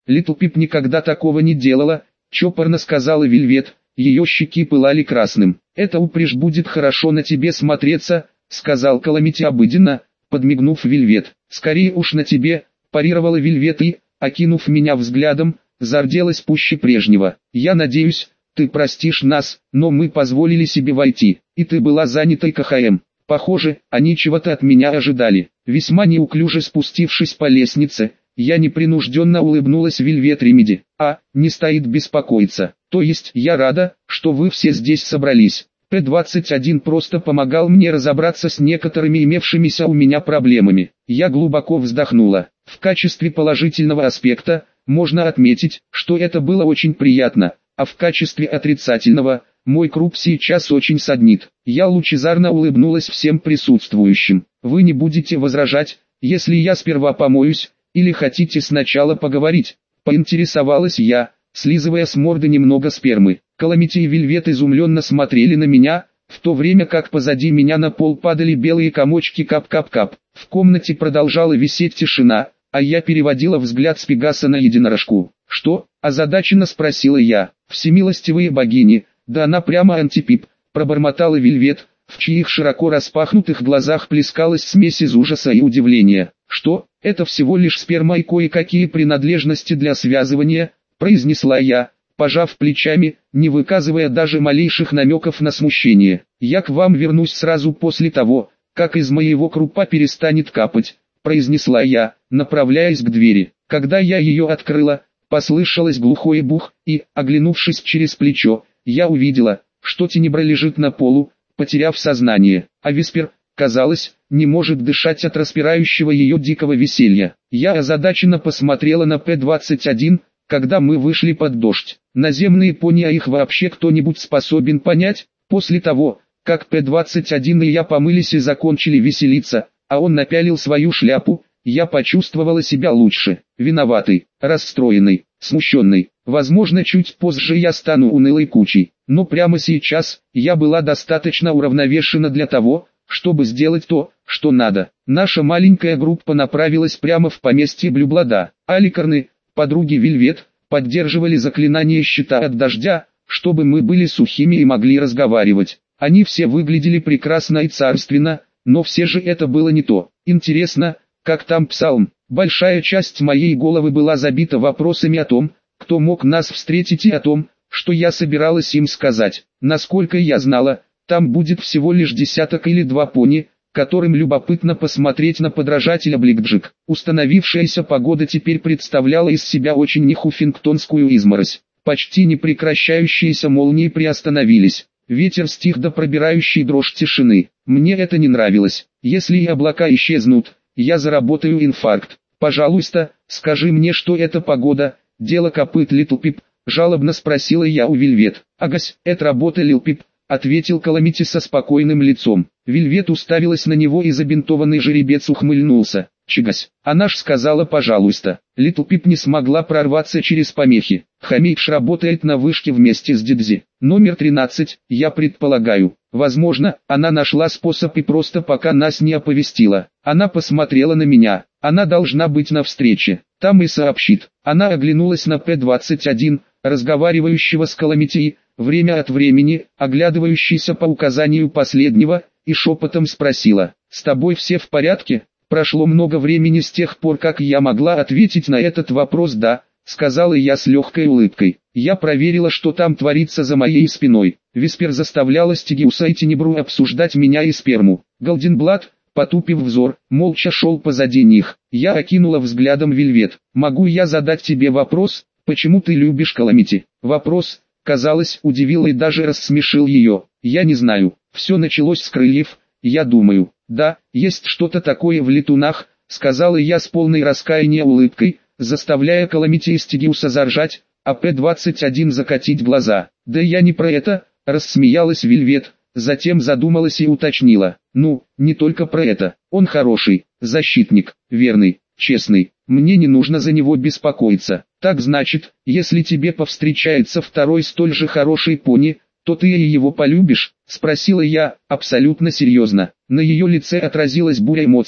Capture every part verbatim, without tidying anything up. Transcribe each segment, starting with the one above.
Литл Пип никогда такого не делала, чопорно сказала Вельвет, ее щеки пылали красным. Это упряжь будет хорошо на тебе смотреться, сказал Каламити обыденно, подмигнув Вельвет. Скорее уж на тебе, парировала Вельвет и, окинув меня взглядом, зарделась пуще прежнего. Я надеюсь, ты простишь нас, но мы позволили себе войти, и ты была занятой КХМ. Похоже, они чего-то от меня ожидали. Весьма неуклюже спустившись по лестнице, я непринужденно улыбнулась Вельвет Ремеди. А, не стоит беспокоиться. То есть я рада, что вы все здесь собрались. П двадцать один просто помогал мне разобраться с некоторыми имевшимися у меня проблемами. Я глубоко вздохнула. В качестве положительного аспекта, можно отметить, что это было очень приятно, а в качестве отрицательного, мой круп сейчас очень саднит. Я лучезарно улыбнулась всем присутствующим. Вы не будете возражать, если я сперва помоюсь, или хотите сначала поговорить? Поинтересовалась я, слизывая с морды немного спермы. Каламити и Вельвет изумленно смотрели на меня, в то время как позади меня на пол падали белые комочки кап-кап-кап. В комнате продолжала висеть тишина, а я переводила взгляд с Пегаса на единорожку. «Что?» – озадаченно спросила я. «Всемилостивые богини, да она прямо антипип», – пробормотала Вельвет, в чьих широко распахнутых глазах плескалась смесь из ужаса и удивления. «Что? Это всего лишь сперма и кое-какие принадлежности для связывания», – произнесла я, пожав плечами, не выказывая даже малейших намеков на смущение. «Я к вам вернусь сразу после того, как из моего крупа перестанет капать», – произнесла я, направляясь к двери. Когда я ее открыла, послышалось глухое бух, и, оглянувшись через плечо, я увидела, что Тенебра лежит на полу, потеряв сознание, а Виспер, казалось, не может дышать от распирающего ее дикого веселья. Я озадаченно посмотрела на П двадцать один, когда мы вышли под дождь. Наземные пони, а их вообще кто-нибудь способен понять? После того, как П двадцать один и я помылись и закончили веселиться, а он напялил свою шляпу, я почувствовала себя лучше, виноватой, расстроенной, смущенной. Возможно, чуть позже я стану унылой кучей, но прямо сейчас, я была достаточно уравновешена для того, чтобы сделать то, что надо. Наша маленькая группа направилась прямо в поместье Блюблада. Аликарны, подруги Вельвет, поддерживали заклинание щита от дождя, чтобы мы были сухими и могли разговаривать. Они все выглядели прекрасно и царственно, но все же это было не то. Интересно, как там псалм? Большая часть моей головы была забита вопросами о том, кто мог нас встретить, и о том, что я собиралась им сказать. Насколько я знала, там будет всего лишь десяток или два пони, которым любопытно посмотреть на подражателя Бликджик. Установившаяся погода теперь представляла из себя очень нехуффингтонскую изморозь. Почти непрекращающиеся молнии приостановились. Ветер стих до пробирающей дрожь тишины. Мне это не нравилось. Если и облака исчезнут, я заработаю инфаркт. Пожалуйста, скажи мне, что это погода, дело копыт, Литл Пип, жалобно спросила я у Вельвет. Агась, это работа, Лил Пип, ответил Каламити со спокойным лицом. Вельвет уставилась на него, и забинтованный жеребец ухмыльнулся. Чигась, она ж сказала пожалуйста. Литл Пип не смогла прорваться через помехи. Хамейдж работает на вышке вместе с Дидзи. Номер тринадцать, я предполагаю. Возможно, она нашла способ и просто пока нас не оповестила. Она посмотрела на меня. Она должна быть на встрече. Там и сообщит. Она оглянулась на П двадцать один, разговаривающего с Каламити, время от времени, оглядывающийся по указанию последнего, и шепотом спросила: «С тобой все в порядке?» Прошло много времени с тех пор, как я могла ответить на этот вопрос «да», сказала я с легкой улыбкой. Я проверила, что там творится за моей спиной. Виспер заставляла Стигиуса и Тенебру обсуждать меня и сперму. Голденблад, потупив взор, молча шел позади них. Я окинула взглядом Вельвет. «Могу я задать тебе вопрос, почему ты любишь Каламити?» Вопрос, казалось, удивил и даже рассмешил ее. «Я не знаю. Все началось с крыльев, я думаю. Да, есть что-то такое в летунах», сказала я с полной раскаяния улыбкой, заставляя Каламити и Стигиуса заржать, а П двадцать один закатить глаза. «Да я не про это», рассмеялась Вельвет, затем задумалась и уточнила. «Ну, не только про это. Он хороший, защитник, верный, честный. Мне не нужно за него беспокоиться. Так значит, если тебе повстречается второй столь же хороший пони, то ты и его полюбишь?» Спросила я, абсолютно серьезно. На ее лице отразилась буря эмоций,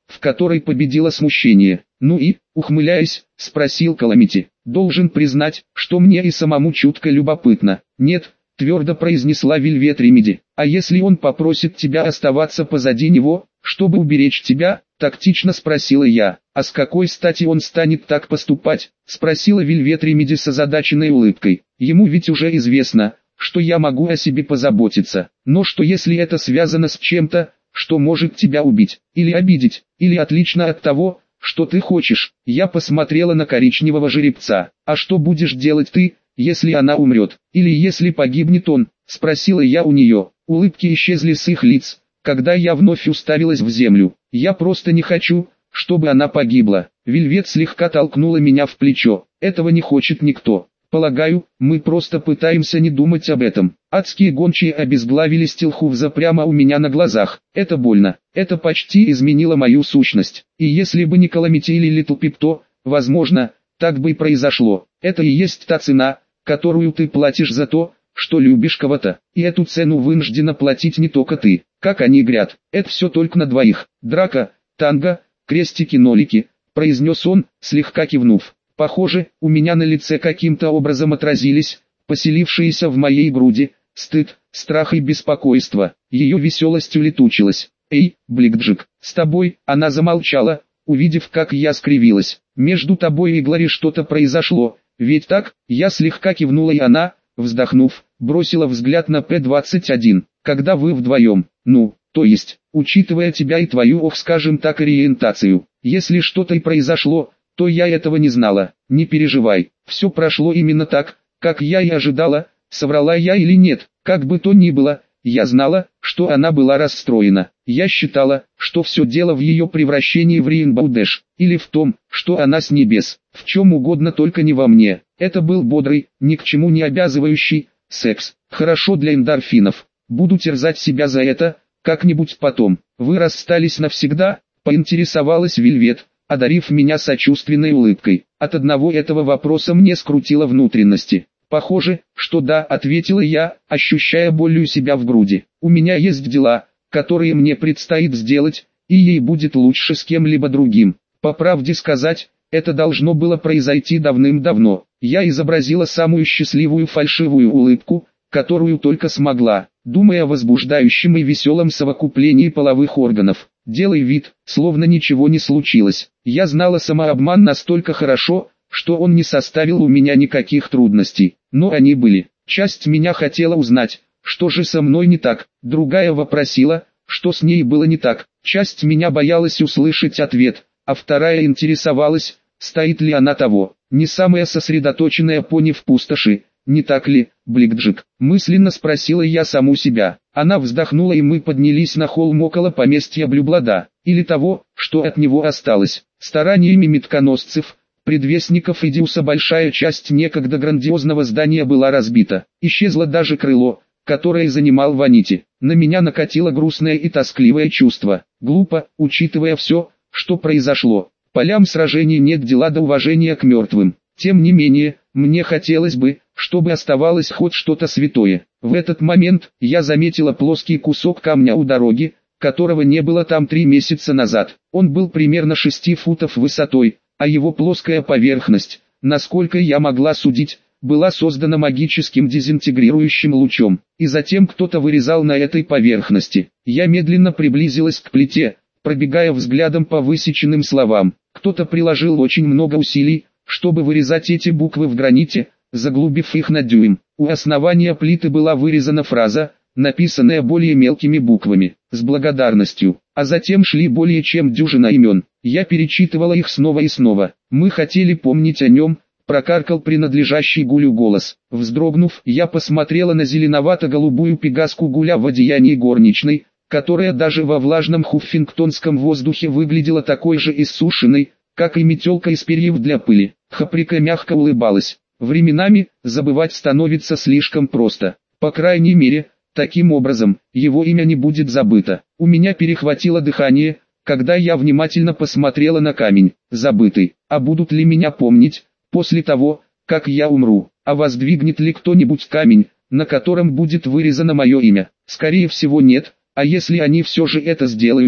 в которой победило смущение. «Ну и?» — ухмыляясь, спросил Каламити. «Должен признать, что мне и самому чутко любопытно». «Нет», — твердо произнесла Вельвет Ремеди. «А если он попросит тебя оставаться позади него, чтобы уберечь тебя?» — тактично спросила я. «А с какой стати он станет так поступать?» — спросила Вельвет Ремеди с озадаченной улыбкой. «Ему ведь уже известно, что я могу о себе позаботиться. Но что если это связано с чем-то, что может тебя убить, или обидеть, или отлично от того, что ты хочешь?» Я посмотрела на коричневого жеребца. «А что будешь делать ты, если она умрет, или если погибнет он?» — спросила я у нее. Улыбки исчезли с их лиц, когда я вновь уставилась в землю. «Я просто не хочу, чтобы она погибла». Вельвет слегка толкнула меня в плечо. «Этого не хочет никто. Полагаю, мы просто пытаемся не думать об этом». Адские гончие обезглавили Стилхувза прямо у меня на глазах. Это больно. Это почти изменило мою сущность. И если бы не Каламити или Литл Пип, то, возможно, так бы и произошло. Это и есть та цена, которую ты платишь за то, что любишь кого-то. И эту цену вынуждена платить не только ты. Как они игрят. Это все только на двоих. Драка, танго, крестики-нолики, произнес он, слегка кивнув. Похоже, у меня на лице каким-то образом отразились, поселившиеся в моей груди, стыд, страх и беспокойство. Ее веселость улетучилась. «Эй, Бликджик, с тобой?» Она замолчала, увидев, как я скривилась. «Между тобой и Глори что-то произошло, ведь так?» Я слегка кивнула, и она, вздохнув, бросила взгляд на П двадцать один. «Когда вы вдвоем, ну, то есть, учитывая тебя и твою, ох скажем так, ориентацию, если что-то и произошло, то я этого не знала. Не переживай, все прошло именно так, как я и ожидала». Соврала я или нет, как бы то ни было, я знала, что она была расстроена. Я считала, что все дело в ее превращении в Рейнбоу Дэш, или в том, что она с небес, в чем угодно, только не во мне. Это был бодрый, ни к чему не обязывающий секс. Хорошо для эндорфинов. Буду терзать себя за это, как-нибудь потом. Вы расстались навсегда? Поинтересовалась Вельвет, одарив меня сочувственной улыбкой. От одного этого вопроса мне скрутило внутренности. «Похоже, что да», — ответила я, ощущая боль у себя в груди. «У меня есть дела, которые мне предстоит сделать, и ей будет лучше с кем-либо другим». По правде сказать, это должно было произойти давным-давно. Я изобразила самую счастливую фальшивую улыбку, которую только смогла, думая о возбуждающем и веселом совокуплении половых органов. «Делай вид, словно ничего не случилось». Я знала самообман настолько хорошо, что он не составил у меня никаких трудностей, но они были. Часть меня хотела узнать, что же со мной не так, другая вопросила, что с ней было не так. Часть меня боялась услышать ответ, а вторая интересовалась, стоит ли она того. Не самая сосредоточенная пони в пустоши, не так ли, Бликджик? Мысленно спросила я саму себя. Она вздохнула, и мы поднялись на холм около поместья Блюблада, или того, что от него осталось. Стараниями метконосцев, предвестников Идиуса, большая часть некогда грандиозного здания была разбита. Исчезло даже крыло, которое занимал Ванити. На меня накатило грустное и тоскливое чувство. Глупо, учитывая все, что произошло. Полям сражений нет дела до уважения к мертвым. Тем не менее, мне хотелось бы, чтобы оставалось хоть что-то святое. В этот момент я заметила плоский кусок камня у дороги, которого не было там три месяца назад. Он был примерно шести футов высотой, а его плоская поверхность, насколько я могла судить, была создана магическим дезинтегрирующим лучом. И затем кто-то вырезал на этой поверхности. Я медленно приблизилась к плите, пробегая взглядом по высеченным словам. Кто-то приложил очень много усилий, чтобы вырезать эти буквы в граните, заглубив их на дюйм. У основания плиты была вырезана фраза, написанная более мелкими буквами, с благодарностью, а затем шли более чем дюжина имен. Я перечитывала их снова и снова. «Мы хотели помнить о нем», — прокаркал принадлежащий Гулю голос. Вздрогнув, я посмотрела на зеленовато-голубую пегаску Гуля в одеянии горничной, которая даже во влажном хуффингтонском воздухе выглядела такой же иссушенной, как и метелка из перьев для пыли. Хаприка мягко улыбалась. Временами, забывать становится слишком просто. По крайней мере, таким образом, его имя не будет забыто. У меня перехватило дыхание, когда я внимательно посмотрела на камень, забытый. А будут ли меня помнить, после того, как я умру? А воздвигнет ли кто-нибудь камень, на котором будет вырезано мое имя? Скорее всего нет, а если они все же это сделают,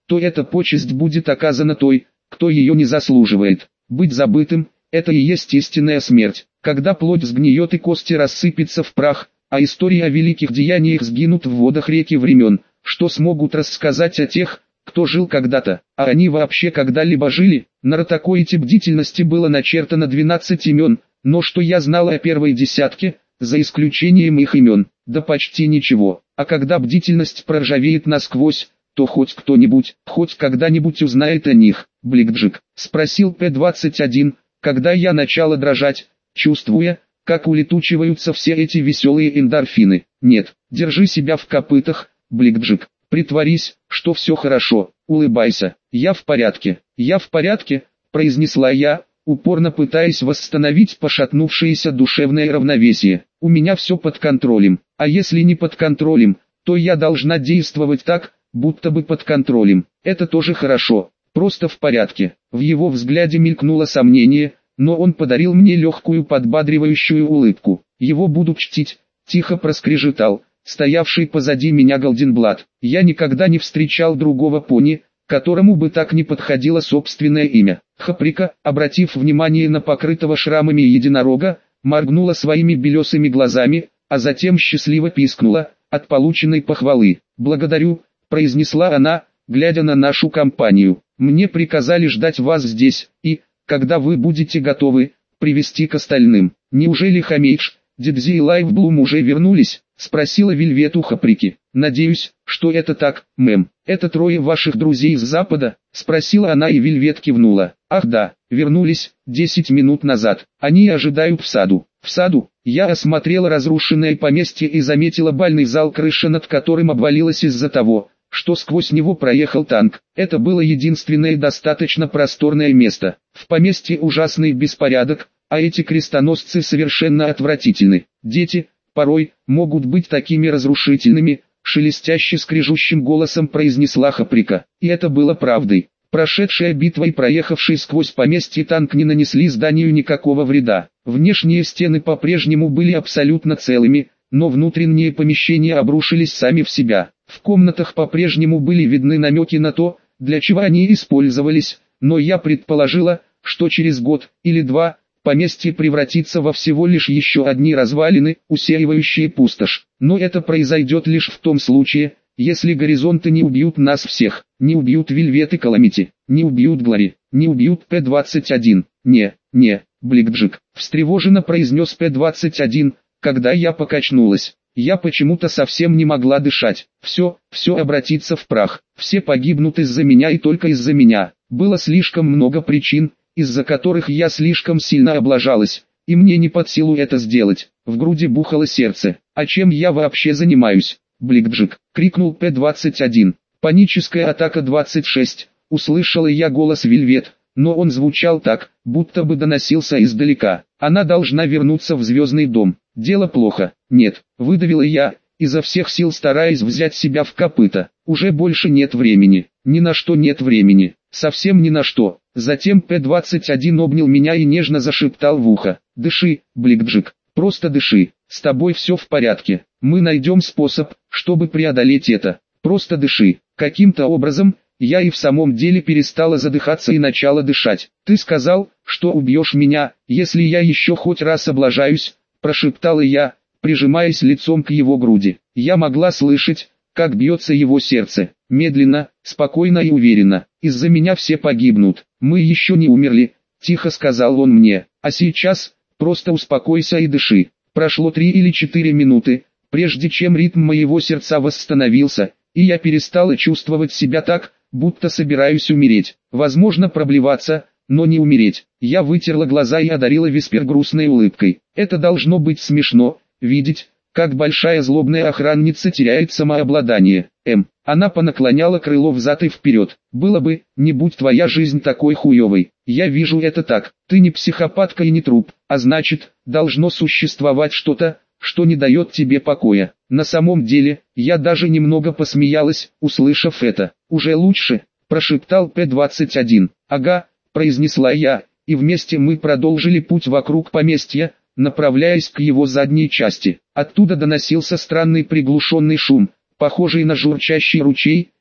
то эта почесть будет оказана той, кто ее не заслуживает. Быть забытым – это и есть истинная смерть, когда плоть сгниет и кости рассыпятся в прах, а истории о великих деяниях сгинут в водах реки времен, что смогут рассказать о тех, кто жил когда-то, а они вообще когда-либо жили. На ротакоите бдительности было начертано двенадцать имен, но что я знала о первой десятке, за исключением их имен, да почти ничего. А когда бдительность проржавеет насквозь, то хоть кто-нибудь, хоть когда-нибудь узнает о них. Бликджик, спросил П двадцать один, когда я начала дрожать, чувствуя, как улетучиваются все эти веселые эндорфины. Нет, держи себя в копытах, Бликджик. Притворись, что все хорошо, улыбайся. Я в порядке, я в порядке, произнесла я, упорно пытаясь восстановить пошатнувшееся душевное равновесие. У меня все под контролем, а если не под контролем, то я должна действовать так, будто бы под контролем. Это тоже хорошо, просто в порядке. В его взгляде мелькнуло сомнение, но он подарил мне легкую подбадривающую улыбку. Его буду чтить, тихо проскрежетал стоявший позади меня Голденблат. Я никогда не встречал другого пони, которому бы так не подходило собственное имя. Хаприка, обратив внимание на покрытого шрамами единорога, моргнула своими белесыми глазами, а затем счастливо пискнула от полученной похвалы. «Благодарю», — произнесла она, глядя на нашу компанию. «Мне приказали ждать вас здесь, и, когда вы будете готовы, привести к остальным». «Неужели Хамейдж, Дидзи и Лайфблум уже вернулись?» — спросила Вельвет у Хаприки. «Надеюсь, что это так, мэм. Это трое ваших друзей с запада?» — спросила она, и Вельвет кивнула. «Ах да, вернулись, десять минут назад. Они ожидают в саду». «В саду?» Я осмотрела разрушенное поместье и заметила бальный зал, крыша над которым обвалилась из-за того, что сквозь него проехал танк. Это было единственное достаточно просторное место. В поместье ужасный беспорядок, а эти крестоносцы совершенно отвратительны. Дети, порой, могут быть такими разрушительными, шелестяще скрежущим голосом произнесла Хаприка. И это было правдой. Прошедшая битва и проехавший сквозь поместье танк не нанесли зданию никакого вреда. Внешние стены по-прежнему были абсолютно целыми, но внутренние помещения обрушились сами в себя. В комнатах по-прежнему были видны намеки на то, для чего они использовались, но я предположила, что через год или два поместье превратится во всего лишь еще одни развалины, усеивающие пустошь. Но это произойдет лишь в том случае, если горизонты не убьют нас всех, не убьют Вельвет и Каламити, не убьют Глори, не убьют П двадцать один. Не, не, Бликджик, встревоженно произнес П двадцать один, когда я покачнулась. Я почему-то совсем не могла дышать. Все, все обратится в прах. Все погибнут из-за меня и только из-за меня. Было слишком много причин, из-за которых я слишком сильно облажалась, и мне не под силу это сделать. В груди бухало сердце. А чем я вообще занимаюсь? Бликджик, крикнул П двадцать один. Паническая атака двадцать шесть. Услышала я голос Вельвет, но он звучал так, будто бы доносился издалека. Она должна вернуться в Звездный дом. Дело плохо. Нет, выдавила я, изо всех сил стараясь взять себя в копыта. Уже больше нет времени. Ни на что нет времени. Совсем ни на что. Затем П двадцать один обнял меня и нежно зашептал в ухо. «Дыши, Бликджик, просто дыши. С тобой все в порядке. Мы найдем способ, чтобы преодолеть это. Просто дыши». Каким-то образом, я и в самом деле перестала задыхаться и начала дышать. «Ты сказал, что убьешь меня, если я еще хоть раз облажаюсь», прошептала я, прижимаясь лицом к его груди. Я могла слышать, как бьется его сердце. Медленно, спокойно и уверенно. «Из-за меня все погибнут. Мы еще не умерли», тихо сказал он мне. «А сейчас, просто успокойся и дыши». Прошло три или четыре минуты, прежде чем ритм моего сердца восстановился, и я перестала чувствовать себя так, будто собираюсь умереть. Возможно, проблеваться, но не умереть. Я вытерла глаза и одарила Виспер грустной улыбкой. Это должно быть смешно, видеть, как большая злобная охранница теряет самообладание. М. Она понаклоняла крыло взад и вперед. «Было бы, не будь твоя жизнь такой хуевой. Я вижу это так. Ты не психопатка и не труп, а значит, должно существовать что-то, что не дает тебе покоя». На самом деле, я даже немного посмеялась, услышав это. «Уже лучше», прошептал П двадцать один. «Ага», произнесла я, и вместе мы продолжили путь вокруг поместья, направляясь к его задней части. Оттуда доносился странный приглушенный шум, похожий на журчащий ручей,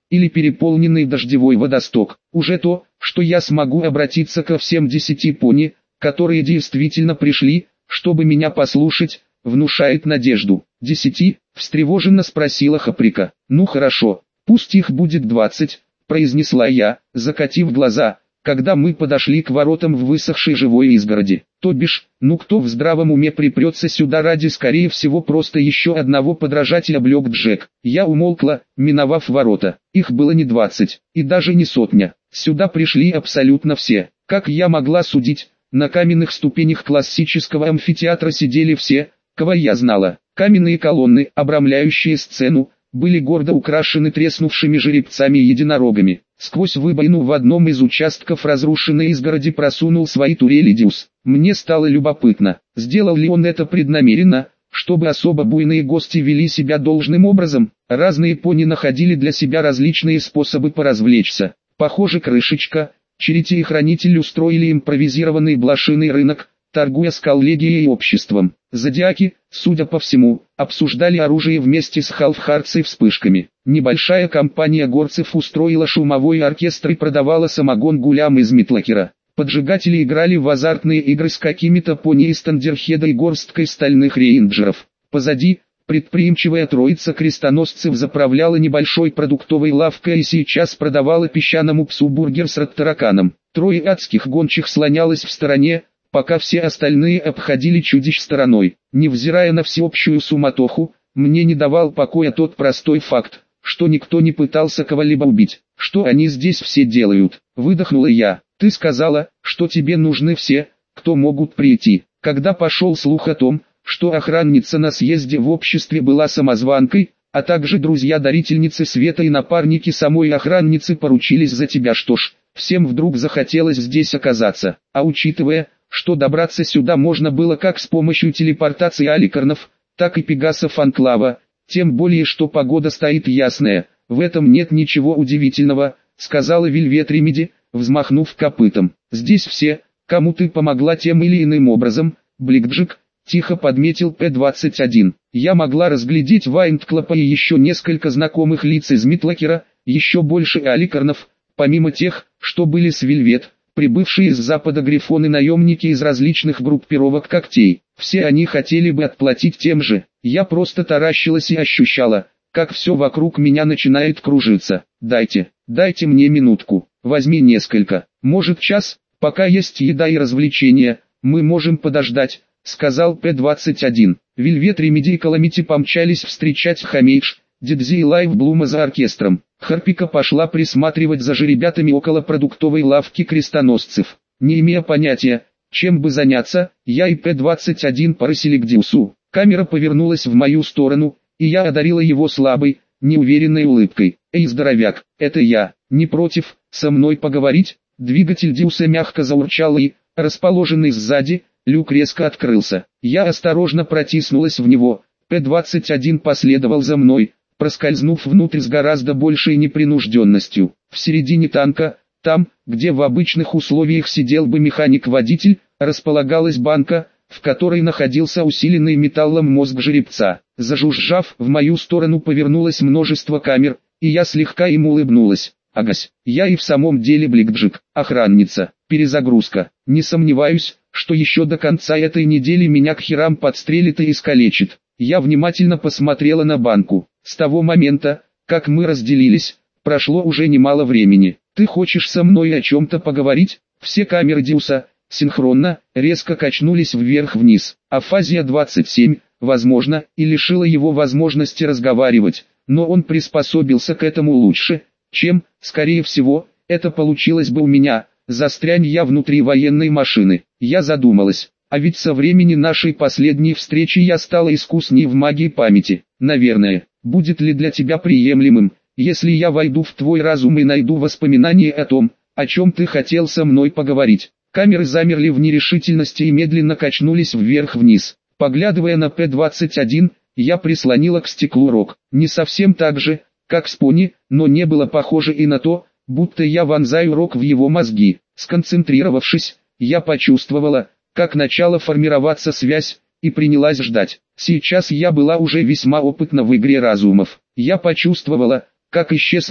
или переполненный дождевой водосток. Уже то, что я смогу обратиться ко всем десяти пони, которые действительно пришли, чтобы меня послушать, внушает надежду. «Десяти?» – встревоженно спросила Хаприка. «Ну хорошо, пусть их будет двадцать», – произнесла я, закатив глаза, когда мы подошли к воротам в высохшей живой изгороди. То бишь, ну кто в здравом уме припрется сюда ради скорее всего просто еще одного подражателя Блэк Джек. Я умолкла, миновав ворота. Их было не двадцать, и даже не сотня. Сюда пришли абсолютно все. Как я могла судить, на каменных ступенях классического амфитеатра сидели все, кого я знала. Каменные колонны, обрамляющие сцену, были гордо украшены треснувшими жеребцами-единорогами. Сквозь выбоину в одном из участков разрушенной изгороди просунул свои турели Дюс. Мне стало любопытно, сделал ли он это преднамеренно, чтобы особо буйные гости вели себя должным образом. Разные пони находили для себя различные способы поразвлечься. Похоже, Крышечка, Черити и Хранитель устроили импровизированный блошиный рынок, торгуя с коллегией и обществом. Зодиаки, судя по всему, обсуждали оружие вместе с халфхардцей вспышками. Небольшая компания горцев устроила шумовой оркестр и продавала самогон гулям из Митлакера. Поджигатели играли в азартные игры с какими-то пони из Тандерхеда и горсткой стальных рейнджеров. Позади, предприимчивая троица крестоносцев заправляла небольшой продуктовой лавкой и сейчас продавала песчаному псу бургер с ротараканом. Трое адских гончих слонялось в стороне, пока все остальные обходили чудищ стороной. Невзирая на всеобщую суматоху, мне не давал покоя тот простой факт, что никто не пытался кого-либо убить. «Что они здесь все делают?» – выдохнула я. «Ты сказала, что тебе нужны все, кто могут прийти». Когда пошел слух о том, что охранница на съезде в обществе была самозванкой, а также друзья-дарительницы света и напарники самой охранницы поручились за тебя, что ж, всем вдруг захотелось здесь оказаться. А учитывая, что добраться сюда можно было как с помощью телепортации аликарнов, так и пегасов Анклава, тем более что погода стоит ясная, в этом нет ничего удивительного, сказала Вельвет Ремеди, взмахнув копытом. Здесь все, кому ты помогла тем или иным образом, Блэкджек, тихо подметил П двадцать один. Я могла разглядеть Вайндклапа и еще несколько знакомых лиц из Митлакера, еще больше аликарнов, помимо тех, что были с Вельвет, прибывшие с запада грифоны-наемники из различных группировок когтей. Все они хотели бы отплатить тем же. Я просто таращилась и ощущала, как все вокруг меня начинает кружиться. «Дайте, дайте мне минутку, возьми несколько, может час, пока есть еда и развлечения, мы можем подождать», — сказал П двадцать один. Вельвет Ремеди и Каламити помчались встречать Хамейдж, Дидзи и Лайвблума за оркестром. Харпика пошла присматривать за жеребятами около продуктовой лавки крестоносцев. Не имея понятия, чем бы заняться, я и П двадцать один порысили к Дюсу. Камера повернулась в мою сторону, и я одарила его слабой, неуверенной улыбкой. «Эй, здоровяк, это я, не против со мной поговорить?» Двигатель Дюса мягко заурчал и, расположенный сзади, люк резко открылся. Я осторожно протиснулась в него, П двадцать один последовал за мной, проскользнув внутрь с гораздо большей непринужденностью. В середине танка, там, где в обычных условиях сидел бы механик-водитель, располагалась банка, в которой находился усиленный металлом мозг жеребца. Зажужжав, в мою сторону повернулось множество камер, и я слегка им улыбнулась. Агась, я и в самом деле Блэкджек, охранница, перезагрузка. Не сомневаюсь, что еще до конца этой недели меня к херам подстрелит и искалечит. Я внимательно посмотрела на банку. С того момента, как мы разделились, прошло уже немало времени. Ты хочешь со мной о чем-то поговорить? Все камеры Дюса, синхронно, резко качнулись вверх-вниз. Афазия двадцать семь, возможно, и лишила его возможности разговаривать, но он приспособился к этому лучше, чем, скорее всего, это получилось бы у меня. Застрянь я внутри военной машины. Я задумалась. А ведь со времени нашей последней встречи я стала искусней в магии памяти. Наверное, будет ли для тебя приемлемым, если я войду в твой разум и найду воспоминания о том, о чем ты хотел со мной поговорить? Камеры замерли в нерешительности и медленно качнулись вверх-вниз. Поглядывая на П двадцать один, я прислонила к стеклу рог. Не совсем так же, как с пони, но не было похоже и на то, будто я вонзаю рог в его мозги. Сконцентрировавшись, я почувствовала, как начала формироваться связь, и принялась ждать. Сейчас я была уже весьма опытна в игре разумов. Я почувствовала, как исчез мир,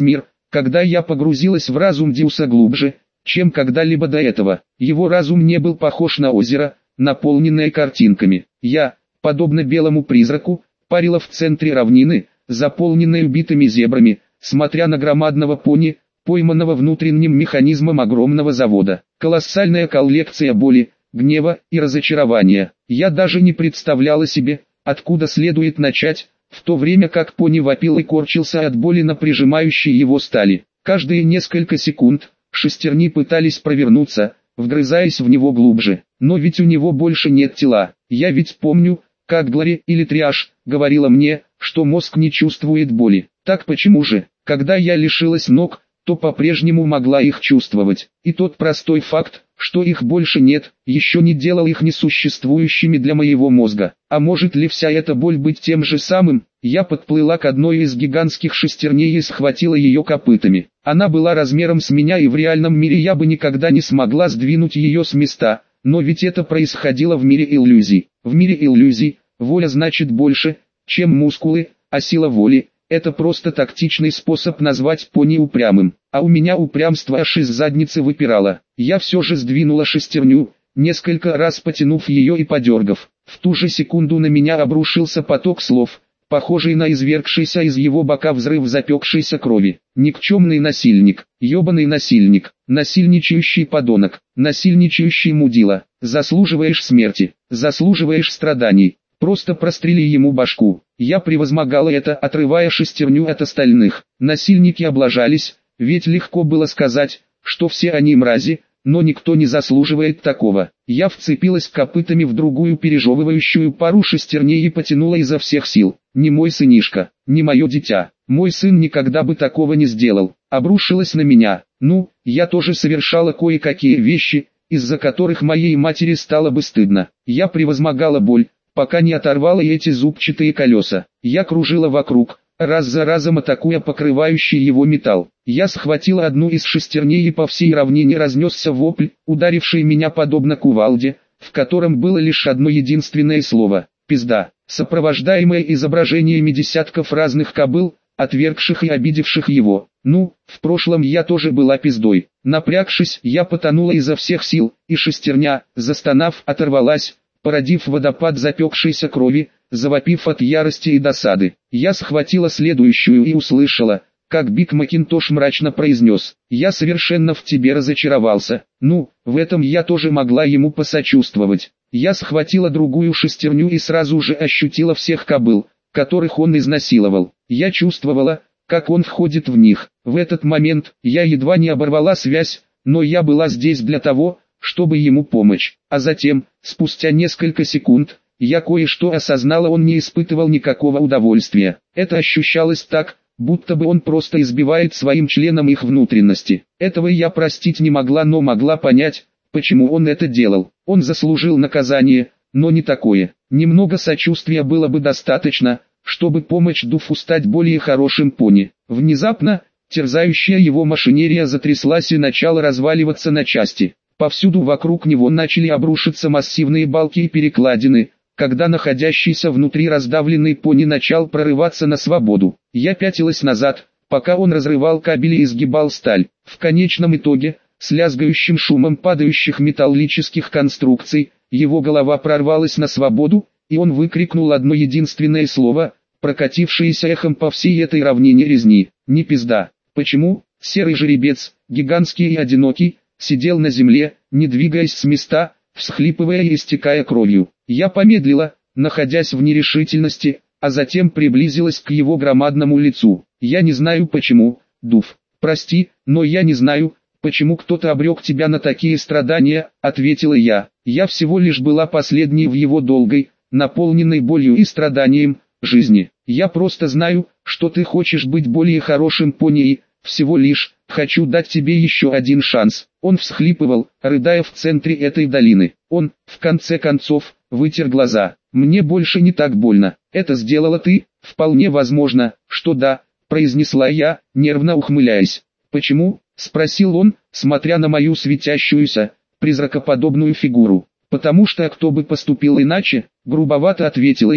когда я погрузилась в разум Диуса глубже, чем когда-либо до этого. Его разум не был похож на озеро, наполненное картинками. Я, подобно белому призраку, парила в центре равнины, заполненной убитыми зебрами, смотря на громадного пони, пойманного внутренним механизмом огромного завода. Колоссальная коллекция боли, гнева и разочарования. Я даже не представляла себе, откуда следует начать, в то время как пони вопил и корчился от боли на прижимающей его стали. Каждые несколько секунд шестерни пытались провернуться, вгрызаясь в него глубже. Но ведь у него больше нет тела. Я ведь помню, как Глори или Триаш говорила мне, что мозг не чувствует боли. Так почему же, когда я лишилась ног, то по-прежнему могла их чувствовать? И тот простой факт, что их больше нет, еще не делал их несуществующими для моего мозга. А может ли вся эта боль быть тем же самым? Я подплыла к одной из гигантских шестерней и схватила ее копытами. Она была размером с меня, и в реальном мире я бы никогда не смогла сдвинуть ее с места. Но ведь это происходило в мире иллюзий. В мире иллюзий воля значит больше, чем мускулы, а сила воли – это просто тактичный способ назвать пони упрямым. А у меня упрямство аж из задницы выпирало. Я все же сдвинула шестерню, несколько раз потянув ее и подергав. В ту же секунду на меня обрушился поток слов, похожий на извергшийся из его бока взрыв запекшейся крови. Никчемный насильник, ебаный насильник, насильничающий подонок, насильничающий мудила, заслуживаешь смерти, заслуживаешь страданий. Просто прострели ему башку. Я превозмогала это, отрывая шестерню от остальных. Насильники облажались, ведь легко было сказать, что все они мрази, но никто не заслуживает такого. Я вцепилась копытами в другую пережевывающую пару шестерней и потянула изо всех сил. Не мой сынишка, не мое дитя. Мой сын никогда бы такого не сделал. Обрушилась на меня. Ну, я тоже совершала кое-какие вещи, из-за которых моей матери стало бы стыдно. Я превозмогала боль, пока не оторвала эти зубчатые колеса. Я кружила вокруг, раз за разом атакуя покрывающий его металл. Я схватила одну из шестерней, и по всей равнине разнесся вопль, ударивший меня подобно кувалде, в котором было лишь одно единственное слово – пизда, сопровождаемое изображениями десятков разных кобыл, отвергших и обидевших его. Ну, в прошлом я тоже была пиздой. Напрягшись, я потонула изо всех сил, и шестерня, застонав, оторвалась, породив водопад запекшейся крови, завопив от ярости и досады. Я схватила следующую и услышала, как Биг Макинтош мрачно произнес: «Я совершенно в тебе разочаровался». Ну, в этом я тоже могла ему посочувствовать. Я схватила другую шестерню и сразу же ощутила всех кобыл, которых он изнасиловал. Я чувствовала, как он входит в них. В этот момент я едва не оборвала связь, но я была здесь для того, чтобы ему помочь. А затем, спустя несколько секунд, я кое-что осознала: он не испытывал никакого удовольствия. Это ощущалось так, будто бы он просто избивает своим членом их внутренности. Этого я простить не могла, но могла понять, почему он это делал. Он заслужил наказание, но не такое. Немного сочувствия было бы достаточно, чтобы помочь Дуфу стать более хорошим пони. Внезапно, терзающая его машинерия затряслась и начала разваливаться на части. Повсюду вокруг него начали обрушиться массивные балки и перекладины, когда находящийся внутри раздавленный пони начал прорываться на свободу. Я пятилась назад, пока он разрывал кабели и сгибал сталь. В конечном итоге, с лязгающим шумом падающих металлических конструкций, его голова прорвалась на свободу, и он выкрикнул одно единственное слово, прокатившееся эхом по всей этой равнине резни: «Не пизда». Почему? Серый жеребец, гигантский и одинокий, сидел на земле, не двигаясь с места, всхлипывая и истекая кровью. Я помедлила, находясь в нерешительности, а затем приблизилась к его громадному лицу. «Я не знаю почему, Дуф. Прости, но я не знаю, почему кто-то обрек тебя на такие страдания», — ответила я. «Я всего лишь была последней в его долгой, наполненной болью и страданием, жизни. Я просто знаю, что ты хочешь быть более хорошим пони и, всего лишь, хочу дать тебе еще один шанс». Он всхлипывал, рыдая в центре этой долины. Он, в конце концов, вытер глаза. «Мне больше не так больно. Это сделала ты?» «Вполне возможно, что да», — произнесла я, нервно ухмыляясь. «Почему?» — спросил он, смотря на мою светящуюся, призракоподобную фигуру. «Потому что кто бы поступил иначе», — грубовато ответила я,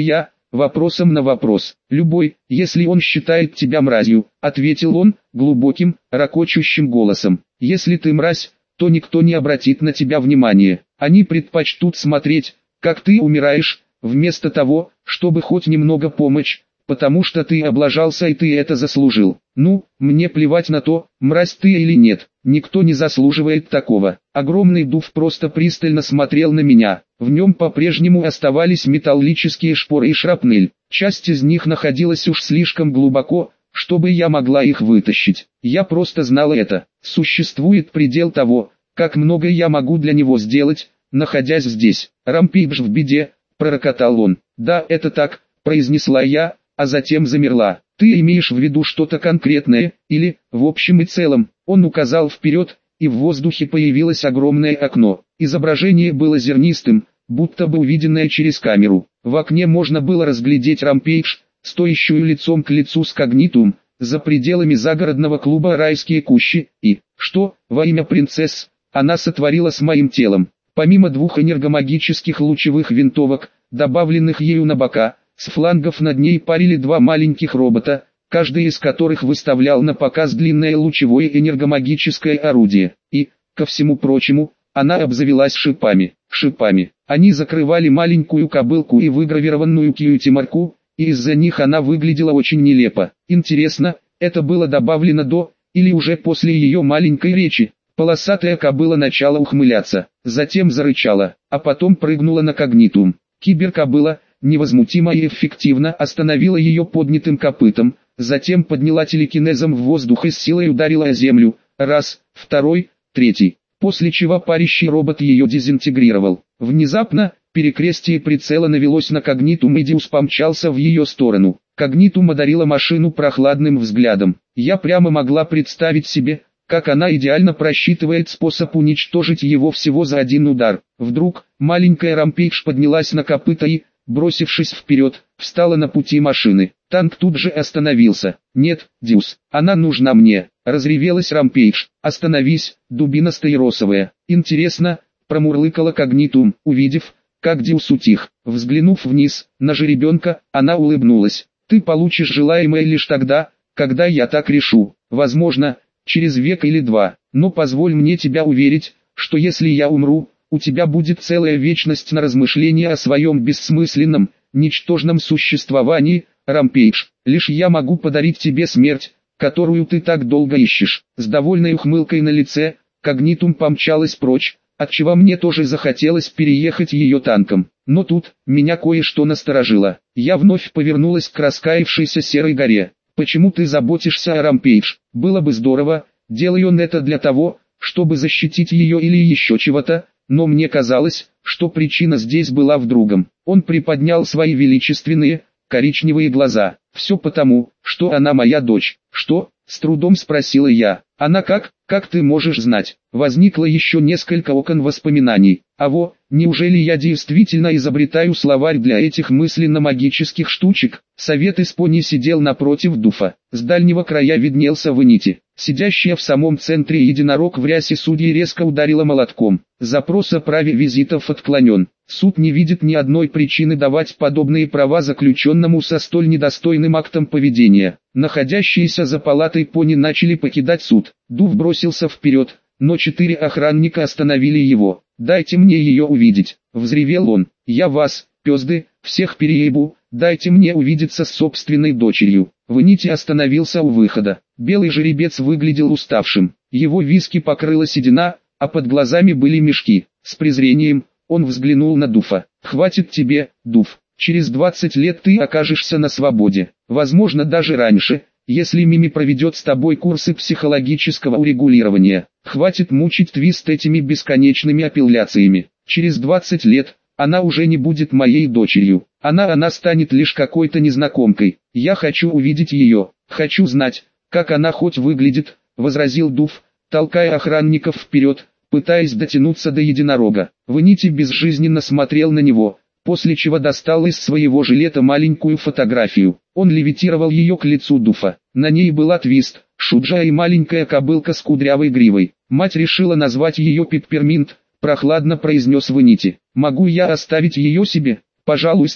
вопросом на вопрос. «Любой, если он считает тебя мразью», — ответил он, глубоким, ракочущим голосом. «Если ты мразь, то никто не обратит на тебя внимания. Они предпочтут смотреть, как ты умираешь, вместо того, чтобы хоть немного помочь, потому что ты облажался и ты это заслужил. Ну, мне плевать на то, мразь ты или нет, никто не заслуживает такого». Огромный Дув просто пристально смотрел на меня. В нем по-прежнему оставались металлические шпоры и шрапнель. Часть из них находилась уж слишком глубоко, чтобы я могла их вытащить. Я просто знала это. Существует предел того, как много я могу для него сделать, находясь здесь. «Рампейдж в беде», — пророкотал он. «Да, это так», — произнесла я, а затем замерла. «Ты имеешь в виду что-то конкретное, или, в общем и целом?» Он указал вперед, и в воздухе появилось огромное окно. Изображение было зернистым, будто бы увиденное через камеру. В окне можно было разглядеть Рампейдж, стоящую лицом к лицу с Когнитум, за пределами загородного клуба «Райские кущи», и, что, во имя принцесс, она сотворила с моим телом. Помимо двух энергомагических лучевых винтовок, добавленных ею на бока, с флангов над ней парили два маленьких робота, каждый из которых выставлял на показ длинное лучевое энергомагическое орудие. И, ко всему прочему, она обзавелась шипами. Шипами. Они закрывали маленькую кобылку и выгравированную кьюти-марку, и из-за них она выглядела очень нелепо. Интересно, это было добавлено до, или уже после ее маленькой речи? Полосатая кобыла начала ухмыляться, затем зарычала, а потом прыгнула на Когнитум. Киберкобыла, невозмутимо и эффективно остановила ее поднятым копытом, затем подняла телекинезом в воздух и с силой ударила о землю, раз, второй, третий, после чего парящий робот ее дезинтегрировал. Внезапно, перекрестие прицела навелось на Когнитум и Диус помчался в ее сторону. Когнитум одарила машину прохладным взглядом. Я прямо могла представить себе, как она идеально просчитывает способ уничтожить его всего за один удар. Вдруг, маленькая Рампейдж поднялась на копыта и, бросившись вперед, встала на пути машины. Танк тут же остановился. «Нет, Диус, она нужна мне», — разревелась Рампейдж. «Остановись, дубина стаиросовая». «Интересно», — промурлыкала Когнитум, увидев, как Диус утих. Взглянув вниз, на жеребенка, она улыбнулась. «Ты получишь желаемое лишь тогда, когда я так решу. Возможно, через век или два. Но позволь мне тебя уверить, что если я умру, у тебя будет целая вечность на размышления о своем бессмысленном, ничтожном существовании, Рампейдж. Лишь я могу подарить тебе смерть, которую ты так долго ищешь». С довольной ухмылкой на лице, Когнитум помчалась прочь, отчего мне тоже захотелось переехать ее танком. Но тут, меня кое-что насторожило. Я вновь повернулась к раскаявшейся Серой горе. «Почему ты заботишься о Рампейдж? Было бы здорово, делай он это для того, чтобы защитить ее или еще чего-то, но мне казалось, что причина здесь была в другом». Он приподнял свои величественные, коричневые глаза. «Все потому, что она моя дочь». «Что?» — с трудом спросила я. «Она как? Как ты можешь знать?» Возникло еще несколько окон воспоминаний. А во, неужели я действительно изобретаю словарь для этих мысленно-магических штучек? Совет из пони сидел напротив Дуфа. С дальнего края виднелся Ванити. Сидящая в самом центре единорог в рясе судьи резко ударила молотком. Запрос о праве визитов отклонен. Суд не видит ни одной причины давать подобные права заключенному со столь недостойным актом поведения. Находящиеся за палатой пони начали покидать суд. Дуф бросился вперед, но четыре охранника остановили его. «Дайте мне ее увидеть», — взревел он. «Я вас, пёзды, всех переебу, дайте мне увидеться с собственной дочерью». Ванити остановился у выхода. Белый жеребец выглядел уставшим. Его виски покрыла седина, а под глазами были мешки. С презрением, он взглянул на Дуфа. «Хватит тебе, Дуф. Через двадцать лет ты окажешься на свободе. Возможно, даже раньше, если Мими проведет с тобой курсы психологического урегулирования. Хватит мучить Твист этими бесконечными апелляциями. Через двадцать лет, она уже не будет моей дочерью. Она она станет лишь какой-то незнакомкой. Я хочу увидеть ее. Хочу знать, как она хоть выглядит», — возразил Дуф, толкая охранников вперед, пытаясь дотянуться до единорога. Ванити безжизненно смотрел на него, после чего достал из своего жилета маленькую фотографию. Он левитировал ее к лицу Дуфа. На ней была Твист, Шуджа и маленькая кобылка с кудрявой гривой. «Мать решила назвать ее Пепперминт», — прохладно произнес Ванити. «Могу я оставить ее себе?» «Пожалуйста»,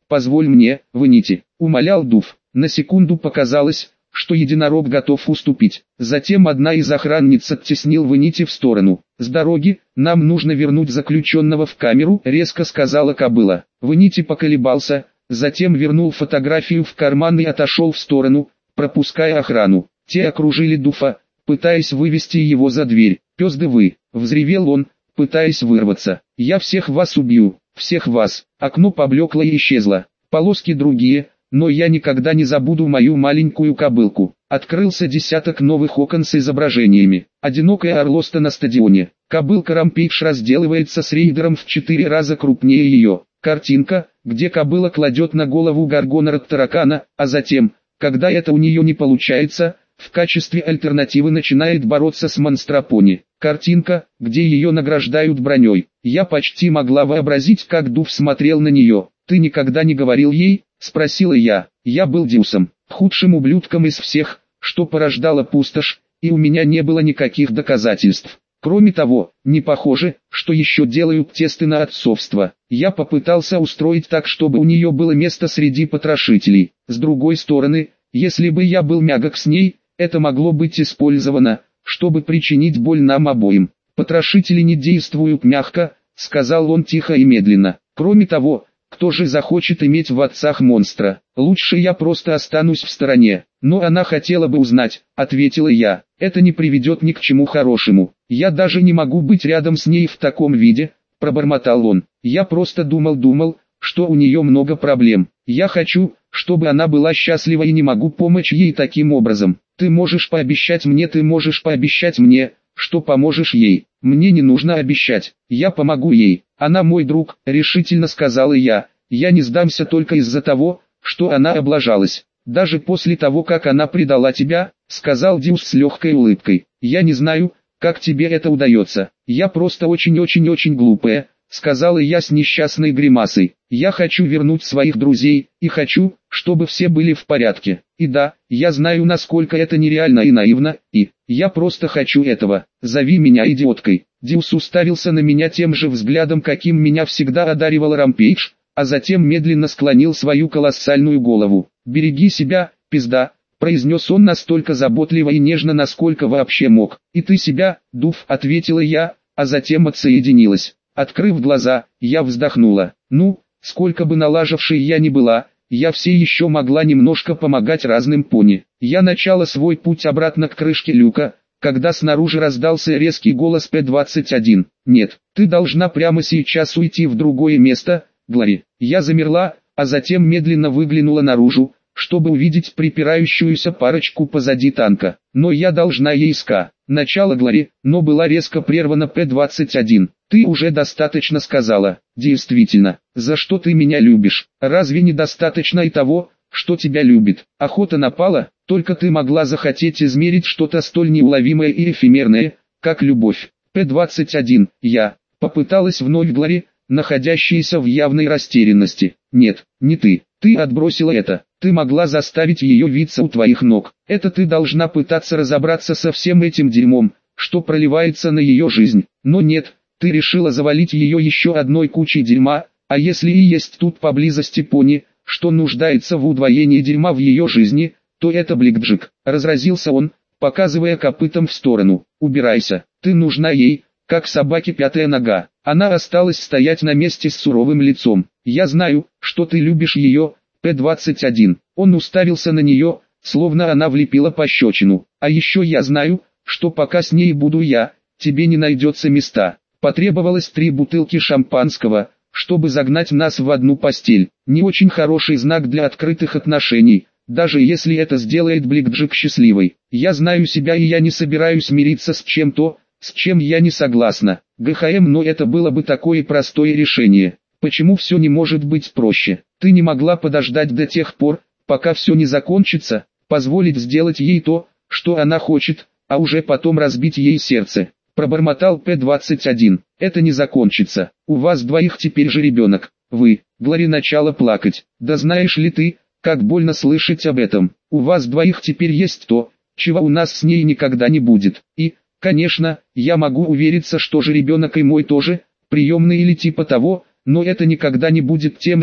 позволь мне, Ванити, умолял Дуф. На секунду показалось, что единорог готов уступить. Затем одна из охранниц оттеснил Ванити в сторону. «С дороги, нам нужно вернуть заключенного в камеру», — резко сказала кобыла. Ванити поколебался, затем вернул фотографию в карман и отошел в сторону, пропуская охрану. Те окружили Дуфа, пытаясь вывести его за дверь. «Пес да вы!» — взревел он, пытаясь вырваться. «Я всех вас убью, всех вас!» Окно поблекло и исчезло. Полоски другие, но я никогда не забуду мою маленькую кобылку. Открылся десяток новых окон с изображениями. Одинокая Орлоста на стадионе. Кобылка Рампейдж разделывается с рейдером в четыре раза крупнее ее. Картинка, где кобыла кладет на голову Гаргона таракана, а затем, когда это у нее не получается, в качестве альтернативы начинает бороться с монстропони. Картинка, где ее награждают броней. Я почти могла вообразить, как Дуф смотрел на нее. «Ты никогда не говорил ей?» — спросила я. «Я был Дьюсом, худшим ублюдком из всех, что порождала пустошь, и у меня не было никаких доказательств. Кроме того, не похоже, что еще делают тесты на отцовство. Я попытался устроить так, чтобы у нее было место среди потрошителей. С другой стороны, если бы я был мягок с ней, это могло быть использовано, чтобы причинить боль нам обоим. Потрошители не действуют мягко», — сказал он тихо и медленно. «Кроме того, кто же захочет иметь в отцах монстра? Лучше я просто останусь в стороне». «Но она хотела бы узнать», — ответила я. «Это не приведет ни к чему хорошему. Я даже не могу быть рядом с ней в таком виде», — пробормотал он. «Я просто думал-думал, что у нее много проблем. Я хочу, чтобы она была счастлива, и не могу помочь ей таким образом. Ты можешь пообещать мне, ты можешь пообещать мне, что поможешь ей». «Мне не нужно обещать, я помогу ей. Она мой друг», — решительно сказала я. «Я не сдамся только из-за того, что она облажалась. Даже после того, как она предала тебя», — сказал Дьюс с легкой улыбкой. «Я не знаю, как тебе это удается. Я просто очень-очень-очень глупая», — сказала я с несчастной гримасой. «Я хочу вернуть своих друзей, и хочу, чтобы все были в порядке. И да, я знаю, насколько это нереально и наивно, и я просто хочу этого. Зови меня идиоткой». Дьюс уставился на меня тем же взглядом, каким меня всегда одаривал Рампейдж, а затем медленно склонил свою колоссальную голову. «Береги себя, пизда», — произнес он настолько заботливо и нежно, насколько вообще мог. «И ты себя, Дуф», — ответила я, а затем отсоединилась. Открыв глаза, я вздохнула. Ну, сколько бы налажавшей я ни была, я все еще могла немножко помогать разным пони. Я начала свой путь обратно к крышке люка, когда снаружи раздался резкий голос П двадцать один. «Нет, ты должна прямо сейчас уйти в другое место, Глори». Я замерла, а затем медленно выглянула наружу, чтобы увидеть припирающуюся парочку позади танка. «Но я должна ей ска». Начало Глори, но была резко прервана П двадцать один. «Ты уже достаточно сказала». «Действительно, за что ты меня любишь? Разве недостаточно и того, что тебя любит? Охота напала, только ты могла захотеть измерить что-то столь неуловимое и эфемерное, как любовь». П двадцать один. Я попыталась вновь Глори, находящаяся в явной растерянности. «Нет, не ты. Ты отбросила это. Ты могла заставить ее виться у твоих ног. Это ты должна пытаться разобраться со всем этим дерьмом, что проливается на ее жизнь. Но нет, ты решила завалить ее еще одной кучей дерьма, а если и есть тут поблизости пони, что нуждается в удвоении дерьма в ее жизни, то это Бликджик». Разразился он, показывая копытом в сторону. «Убирайся, ты нужна ей, как собаке пятая нога». Она осталась стоять на месте с суровым лицом. «Я знаю, что ты любишь ее, П двадцать один. Он уставился на нее, словно она влепила пощечину. «А еще я знаю, что пока с ней буду я, тебе не найдется места». Потребовалось три бутылки шампанского, чтобы загнать нас в одну постель. Не очень хороший знак для открытых отношений, даже если это сделает Бликджик счастливой. Я знаю себя, и я не собираюсь мириться с чем-то, с чем я не согласна. ГХМ, но это было бы такое простое решение. Почему все не может быть проще? Ты не могла подождать до тех пор, пока все не закончится, позволить сделать ей то, что она хочет, а уже потом разбить ей сердце. Пробормотал П двадцать один. «Это не закончится. У вас двоих теперь же ребенок. Вы». Глори начала плакать. «Да знаешь ли ты, как больно слышать об этом. У вас двоих теперь есть то, чего у нас с ней никогда не будет. И, конечно, я могу увериться, что же ребенок и мой тоже, приемный или типа того, но это никогда не будет тем же,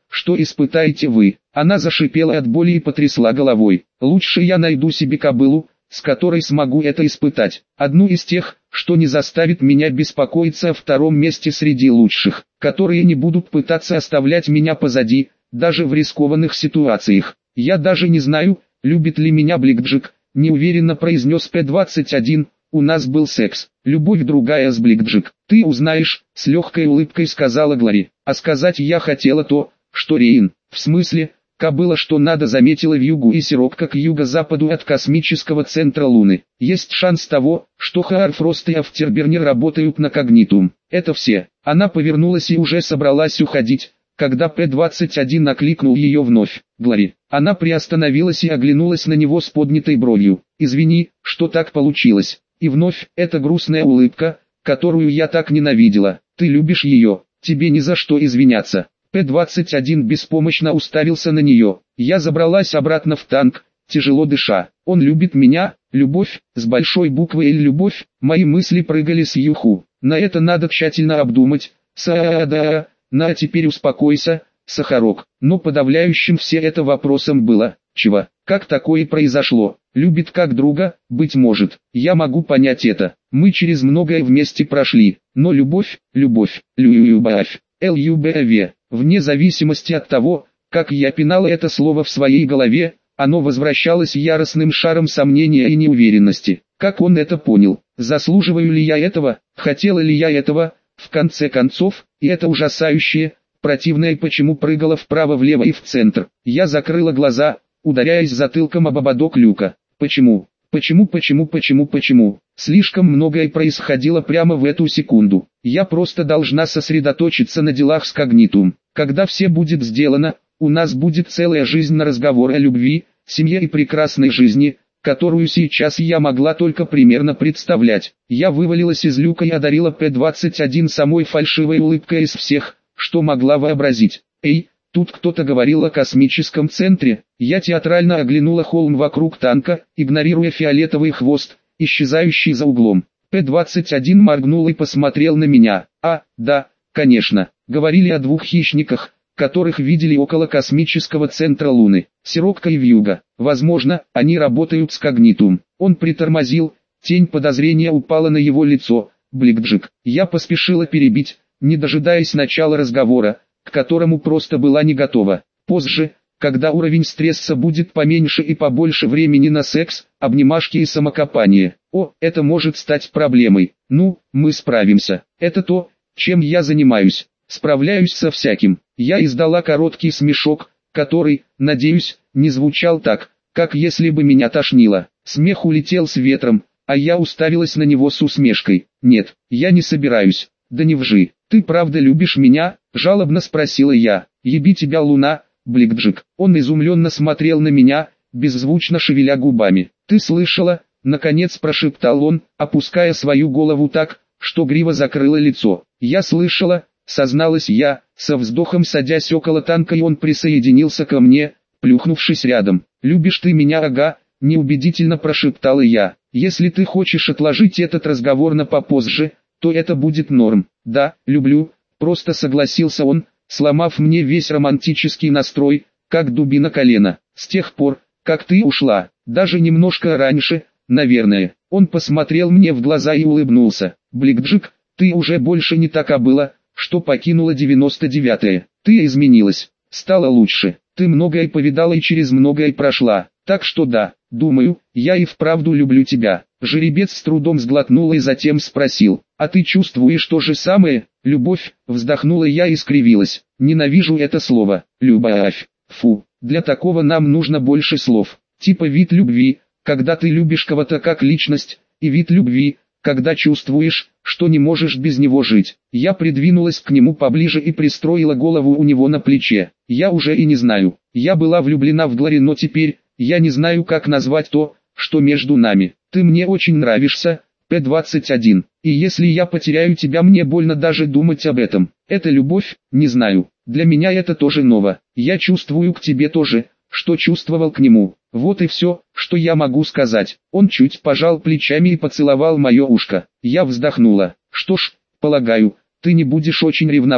что испытаете вы. Она зашипела от боли и потрясла головой. Лучше я найду себе кобылу, с которой смогу это испытать. Одну из тех, что не заставит меня беспокоиться о втором месте среди лучших, которые не будут пытаться оставлять меня позади, даже в рискованных ситуациях. Я даже не знаю, любит ли меня Блэкджек, неуверенно произнес П двадцать один, у нас был секс, любовь другая с Блэкджек. Ты узнаешь, с легкой улыбкой сказала Глори. А сказать я хотела то, что Рейн, в смысле, кобыла что надо заметила вьюгу и сиротка к юго-западу от космического центра Луны. Есть шанс того, что Хаарфрост и Афтербернер работают на Когнитум. Это все. Она повернулась и уже собралась уходить, когда П двадцать один накликнул ее вновь. Глори. Она приостановилась и оглянулась на него с поднятой бровью. Извини, что так получилось. И вновь, эта грустная улыбка, которую я так ненавидела. Ты любишь ее, тебе ни за что извиняться. П двадцать один беспомощно уставился на нее. Я забралась обратно в танк, тяжело дыша. Он любит меня, любовь, с большой буквы Л любовь, мои мысли прыгали с юху. На это надо тщательно обдумать. Са-да, на теперь успокойся, Сахарок. Но подавляющим все это вопросом было, чего, как такое произошло. Любит как друга, быть может, я могу понять это. Мы через многое вместе прошли, но любовь, любовь, любовь, Л-ю-б-в. Вне зависимости от того, как я пинала это слово в своей голове, оно возвращалось яростным шаром сомнения и неуверенности. Как он это понял? Заслуживаю ли я этого? Хотела ли я этого? В конце концов, и это ужасающее, противное почему прыгало вправо-влево и в центр. Я закрыла глаза, ударяясь затылком об ободок люка. Почему? Почему, почему, почему, почему? Слишком многое происходило прямо в эту секунду. Я просто должна сосредоточиться на делах с Когнитум. Когда все будет сделано, у нас будет целая жизнь на разговор о любви, семье и прекрасной жизни, которую сейчас я могла только примерно представлять. Я вывалилась из люка и одарила П двадцать один самой фальшивой улыбкой из всех, что могла вообразить. Эй, тут кто-то говорил о космическом центре. Я театрально оглянула холм вокруг танка, игнорируя фиолетовый хвост, исчезающий за углом. П двадцать один моргнул и посмотрел на меня. А, да, конечно, говорили о двух хищниках, которых видели около космического центра Луны, Сиротка и Вьюга. Возможно, они работают с Когнитум. Он притормозил, тень подозрения упала на его лицо. Блэкджек. Я поспешила перебить, не дожидаясь начала разговора, к которому просто была не готова. Позже, когда уровень стресса будет поменьше и побольше времени на секс, обнимашки и самокопание. О, это может стать проблемой. Ну, мы справимся. Это то, чем я занимаюсь. Справляюсь со всяким. Я издала короткий смешок, который, надеюсь, не звучал так, как если бы меня тошнило. Смех улетел с ветром, а я уставилась на него с усмешкой. Нет, я не собираюсь. Да не вжи. Ты правда любишь меня? Жалобно спросила я. Еби тебя, Луна, Блэкджек. Он изумленно смотрел на меня, беззвучно шевеля губами. Ты слышала? Наконец прошептал он, опуская свою голову так, что грива закрыла лицо. Я слышала, созналась я, со вздохом садясь около танка, и он присоединился ко мне, плюхнувшись рядом. «Любишь ты меня, ага», — неубедительно прошептала я. «Если ты хочешь отложить этот разговор на попозже, то это будет норм». «Да, люблю», — просто согласился он, сломав мне весь романтический настрой, как дубина колена. «С тех пор, как ты ушла, даже немножко раньше, наверное». Он посмотрел мне в глаза и улыбнулся. «Блэкджек, ты уже больше не така была, что покинула девяносто девятое. Ты изменилась, стала лучше, ты многое повидала и через многое прошла, так что да, думаю, я и вправду люблю тебя». Жеребец с трудом сглотнул и затем спросил: «А ты чувствуешь то же самое?» «Любовь», вздохнула я и скривилась. «Ненавижу это слово, любовь. Фу, для такого нам нужно больше слов. Типа вид любви, когда ты любишь кого-то как личность, и вид любви, когда чувствуешь, что не можешь без него жить». Я придвинулась к нему поближе и пристроила голову у него на плече. «Я уже и не знаю. Я была влюблена в Глори, но теперь, я не знаю, как назвать то, что между нами. Ты мне очень нравишься, П двадцать один. И если я потеряю тебя, мне больно даже думать об этом. Это любовь, не знаю. Для меня это тоже ново. Я чувствую к тебе тоже, что чувствовал к нему. Вот и все, что я могу сказать». Он чуть пожал плечами и поцеловал мое ушко. Я вздохнула. «Что ж, полагаю, ты не будешь очень ревновать,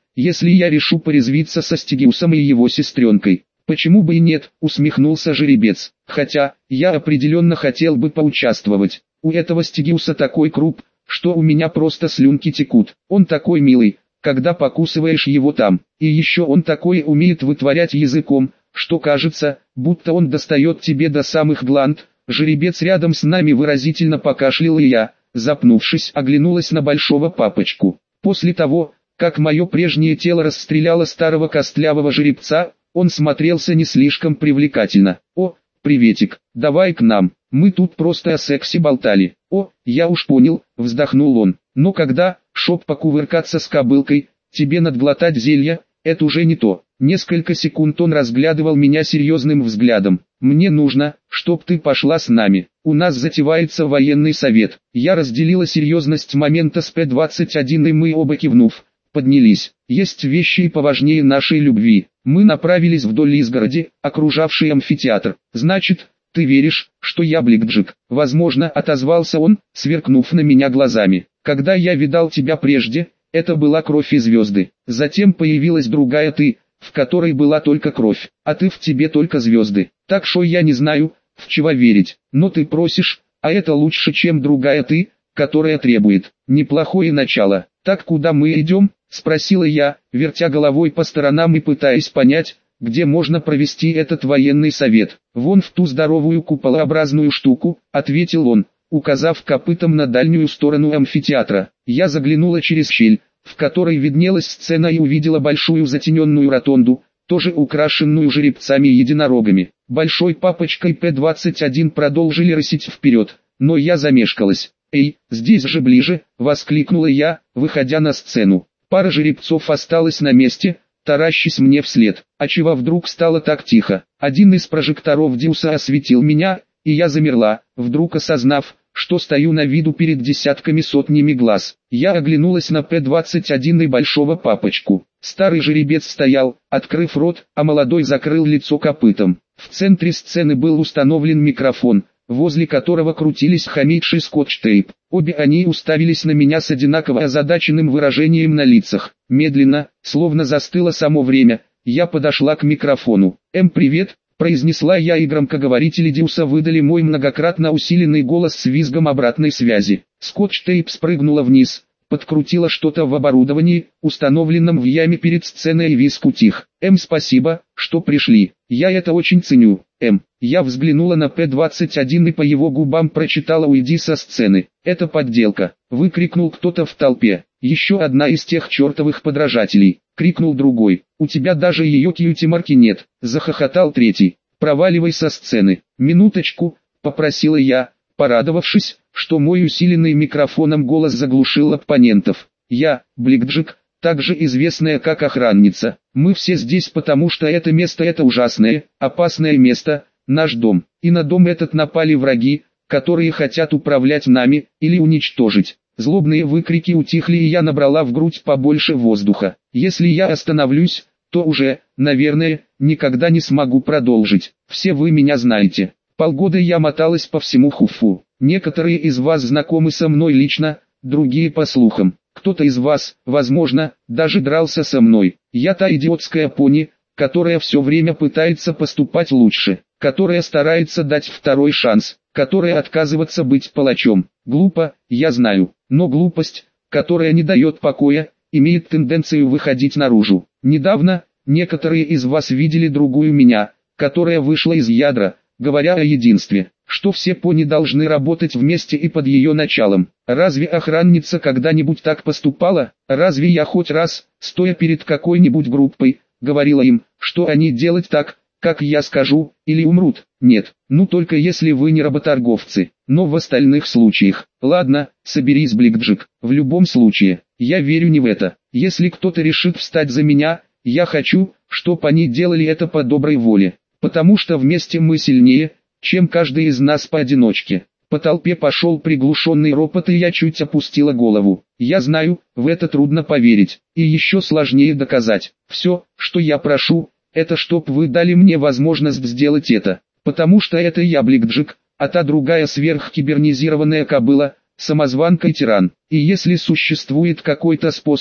если я решу порезвиться со Стигиусом и его сестренкой. Почему бы и нет, усмехнулся жеребец. Хотя, я определенно хотел бы поучаствовать. У этого Стигиуса такой круп, что у меня просто слюнки текут. Он такой милый, когда покусываешь его там. И еще он такое умеет вытворять языком, что кажется, будто он достает тебе до самых гланд. Жеребец рядом с нами выразительно покашлял, и я, запнувшись, оглянулась на большого папочку. После того, как мое прежнее тело расстреляло старого костлявого жеребца, он смотрелся не слишком привлекательно. «О, приветик, давай к нам, мы тут просто о сексе болтали». «О, я уж понял», — вздохнул он. «Но когда, шоп, покувыркаться с кобылкой, тебе надглотать зелья, это уже не то». Несколько секунд он разглядывал меня серьезным взглядом. «Мне нужно, чтоб ты пошла с нами. У нас затевается военный совет». Я разделила серьезность момента с П двадцать один, и мы оба, кивнув, поднялись. Есть вещи и поважнее нашей любви. Мы направились вдоль изгороди, окружавшей амфитеатр. «Значит, ты веришь, что я Бликджик?» «Возможно», — отозвался он, сверкнув на меня глазами. «Когда я видал тебя прежде, это была кровь и звезды. Затем появилась другая ты, в которой была только кровь, а ты, в тебе только звезды. Так что я не знаю, в чего верить, но ты просишь, а это лучше, чем другая ты, которая требует. Неплохое начало. Так куда мы идем?» — спросила я, вертя головой по сторонам и пытаясь понять, где можно провести этот военный совет. «Вон в ту здоровую куполообразную штуку», — ответил он, указав копытом на дальнюю сторону амфитеатра. Я заглянула через щель, в которой виднелась сцена, и увидела большую затененную ротонду, тоже украшенную жеребцами и единорогами. Большой папочка и П двадцать один продолжили рысить вперед, но я замешкалась. «Эй, здесь же ближе!» — воскликнула я, выходя на сцену. Пара жеребцов осталась на месте, таращась мне вслед. А чего вдруг стало так тихо? Один из прожекторов Диуса осветил меня, и я замерла, вдруг осознав, что стою на виду перед десятками сотнями глаз. Я оглянулась на П двадцать один и большого папочку. Старый жеребец стоял, открыв рот, а молодой закрыл лицо копытом. В центре сцены был установлен микрофон, возле которого крутились хомячий скотч-тейп. Обе они уставились на меня с одинаково озадаченным выражением на лицах. Медленно, словно застыло само время, я подошла к микрофону. «Эм, привет», — произнесла я, и громкоговорители Диуса выдали мой многократно усиленный голос с визгом обратной связи. Скотч-тейп спрыгнула вниз, подкрутила что-то в оборудовании, установленном в яме перед сценой, и визг утих. «Эм, спасибо, что пришли. Я это очень ценю. Эм». Я взглянула на П двадцать один и по его губам прочитала: «Уйди со сцены». «Это подделка», — выкрикнул кто-то в толпе. «Еще одна из тех чертовых подражателей», — крикнул другой. «У тебя даже ее кьюти-марки нет», — захохотал третий. «Проваливай со сцены». «Минуточку», — попросила я, порадовавшись, что мой усиленный микрофоном голос заглушил оппонентов. «Я, Бликджик, также известная как охранница. Мы все здесь потому, что это место — это ужасное, опасное место, наш дом. И на дом этот напали враги, которые хотят управлять нами, или уничтожить». Злобные выкрики утихли, и я набрала в грудь побольше воздуха. «Если я остановлюсь, то уже, наверное, никогда не смогу продолжить. Все вы меня знаете. Полгода я моталась по всему Хуфу. Некоторые из вас знакомы со мной лично, другие по слухам. Кто-то из вас, возможно, даже дрался со мной. Я та идиотская пони, которая все время пытается поступать лучше, которая старается дать второй шанс, которая отказывается быть палачом. Глупо, я знаю, но глупость, которая не дает покоя, имеет тенденцию выходить наружу. Недавно, некоторые из вас видели другую меня, которая вышла из ядра, говоря о единстве, что все пони должны работать вместе и под ее началом. Разве охранница когда-нибудь так поступала? Разве я хоть раз, стоя перед какой-нибудь группой, говорила им, что они делать так, как я скажу, или умрут? Нет, ну только если вы не работорговцы, но в остальных случаях. Ладно, соберись, Бликджик, в любом случае, я верю не в это. Если кто-то решит встать за меня, я хочу, чтобы они делали это по доброй воле, потому что вместе мы сильнее, чем каждый из нас поодиночке. По толпе пошел приглушенный ропот, и я чуть опустила голову. Я знаю, в это трудно поверить, и еще сложнее доказать. Все, что я прошу, это чтоб вы дали мне возможность сделать это, потому что это я Бликджик, а та другая сверхкибернизированная кобыла, самозванка и тиран. И если существует какой-то способ,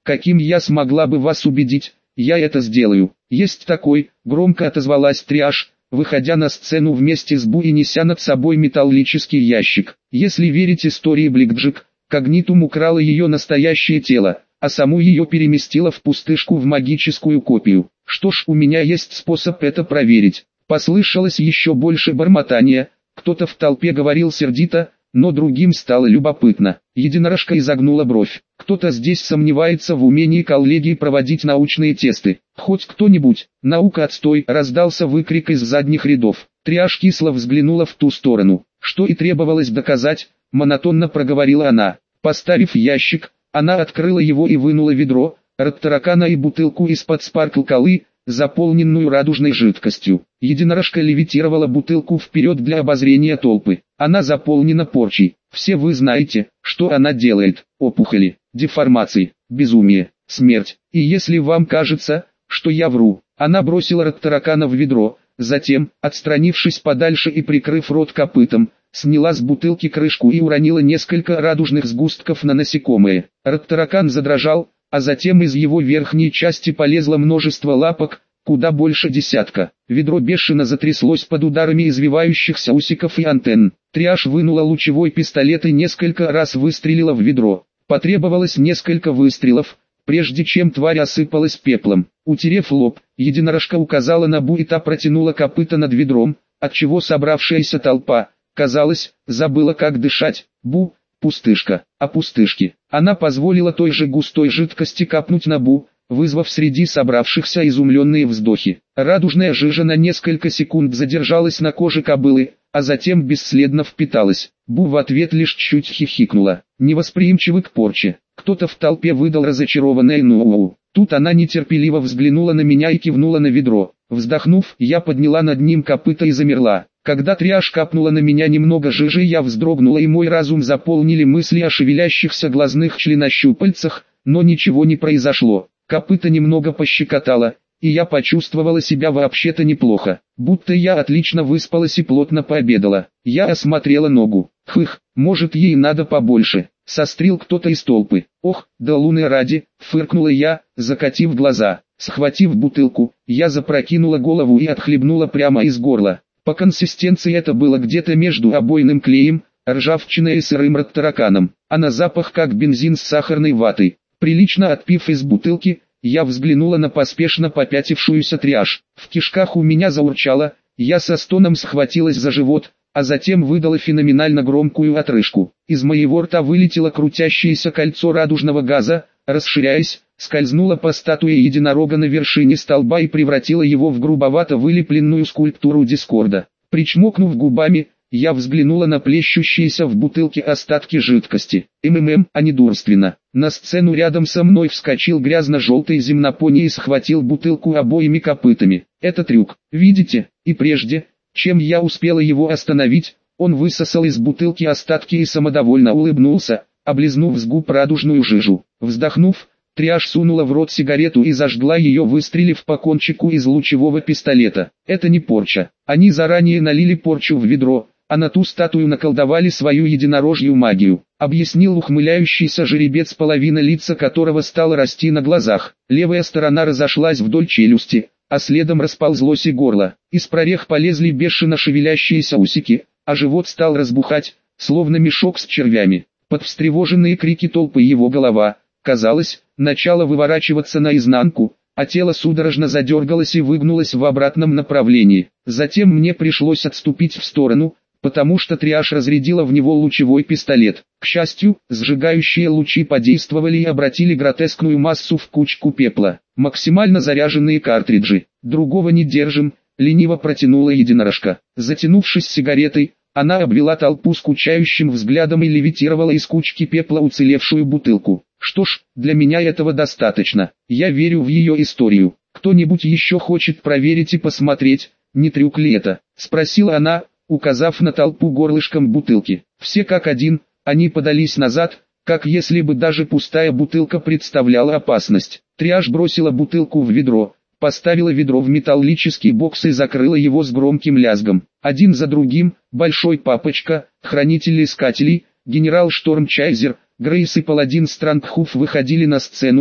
каким я смогла бы вас убедить, я это сделаю. Есть такой, громко отозвалась Триаш, выходя на сцену вместе с Бу и неся над собой металлический ящик. Если верить истории Блэкджек, Когнитум украла ее настоящее тело, а саму ее переместила в пустышку в магическую копию. Что ж, у меня есть способ это проверить. Послышалось еще больше бормотания, кто-то в толпе говорил сердито, но другим стало любопытно. Единорожка изогнула бровь. Кто-то здесь сомневается в умении коллегии проводить научные тесты. Хоть кто-нибудь, наука отстой, раздался выкрик из задних рядов. Триаш кисло взглянула в ту сторону. Что и требовалось доказать, монотонно проговорила она. Поставив ящик, она открыла его и вынула ведро, ротаракана и бутылку из-под спаркл-колы, заполненную радужной жидкостью. Единорожка левитировала бутылку вперед для обозрения толпы. Она заполнена порчей. Все вы знаете, что она делает. Опухоли, деформации, безумие, смерть. И если вам кажется, что я вру, она бросила ротаракана в ведро, затем, отстранившись подальше и прикрыв рот копытом, сняла с бутылки крышку и уронила несколько радужных сгустков на насекомые. Ротаракан задрожал, а затем из его верхней части полезло множество лапок, куда больше десятка. Ведро бешено затряслось под ударами извивающихся усиков и антенн. Триаш вынула лучевой пистолет и несколько раз выстрелила в ведро. Потребовалось несколько выстрелов, прежде чем тварь осыпалась пеплом. Утерев лоб, единорожка указала на Бу и та протянула копыта над ведром, отчего собравшаяся толпа, казалось, забыла как дышать. Бу, пустышка, а пустышки. Она позволила той же густой жидкости капнуть на Бу, вызвав среди собравшихся изумленные вздохи. Радужная жижа на несколько секунд задержалась на коже кобылы, а затем бесследно впиталась. Бу в ответ лишь чуть хихикнула. Невосприимчивы к порче. Кто-то в толпе выдал разочарованное «ну-у». Тут она нетерпеливо взглянула на меня и кивнула на ведро. Вздохнув, я подняла над ним копыто и замерла. Когда Триаш капнула на меня немного жижи, я вздрогнула, и мой разум заполнили мысли о шевелящихся глазных членощупальцах, но ничего не произошло. Копыто немного пощекотало, и я почувствовала себя вообще-то неплохо, будто я отлично выспалась и плотно пообедала. Я осмотрела ногу. Хых, может, ей надо побольше. Сострил кто-то из толпы. Ох, да луны ради, фыркнула я, закатив глаза. Схватив бутылку, я запрокинула голову и отхлебнула прямо из горла. По консистенции это было где-то между обойным клеем, ржавчиной и сырым ротараканом, а на запах как бензин с сахарной ватой. Прилично отпив из бутылки, я взглянула на поспешно попятившуюся Триаш. В кишках у меня заурчало, я со стоном схватилась за живот, а затем выдала феноменально громкую отрыжку. Из моего рта вылетело крутящееся кольцо радужного газа, расширяясь, скользнула по статуе единорога на вершине столба и превратила его в грубовато вылепленную скульптуру Дискорда. Причмокнув губами, я взглянула на плещущиеся в бутылке остатки жидкости. МММ, а не дурственно. На сцену рядом со мной вскочил грязно-желтый земнопони и схватил бутылку обоими копытами. Это трюк, видите? И прежде, чем я успела его остановить, он высосал из бутылки остатки и самодовольно улыбнулся, облизнув с губ радужную жижу. Вздохнув, Триаш сунула в рот сигарету и зажгла ее, выстрелив по кончику из лучевого пистолета. Это не порча. Они заранее налили порчу в ведро, а на ту статую наколдовали свою единорожью магию, объяснил ухмыляющийся жеребец, половина лица которого стала расти на глазах. Левая сторона разошлась вдоль челюсти, а следом расползлось и горло. Из прорех полезли бешено шевелящиеся усики, а живот стал разбухать, словно мешок с червями. Под встревоженные крики толпы его голова, казалось, начала выворачиваться наизнанку, а тело судорожно задергалось и выгнулось в обратном направлении. Затем мне пришлось отступить в сторону, потому что Триаш разрядила в него лучевой пистолет. К счастью, сжигающие лучи подействовали и обратили гротескную массу в кучку пепла. Максимально заряженные картриджи. Другого не держим, лениво протянула единорожка. Затянувшись сигаретой, она обвела толпу скучающим взглядом и левитировала из кучки пепла уцелевшую бутылку. Что ж, для меня этого достаточно. Я верю в ее историю. Кто-нибудь еще хочет проверить и посмотреть, не трюк ли это? Спросила она, указав на толпу горлышком бутылки. Все как один, они подались назад, как если бы даже пустая бутылка представляла опасность. Триаш бросила бутылку в ведро, поставила ведро в металлический бокс и закрыла его с громким лязгом. Один за другим, Большой Папочка, Хранитель Искателей, Генерал Штормчайзер, Грейс и Паладин Странгхуф выходили на сцену,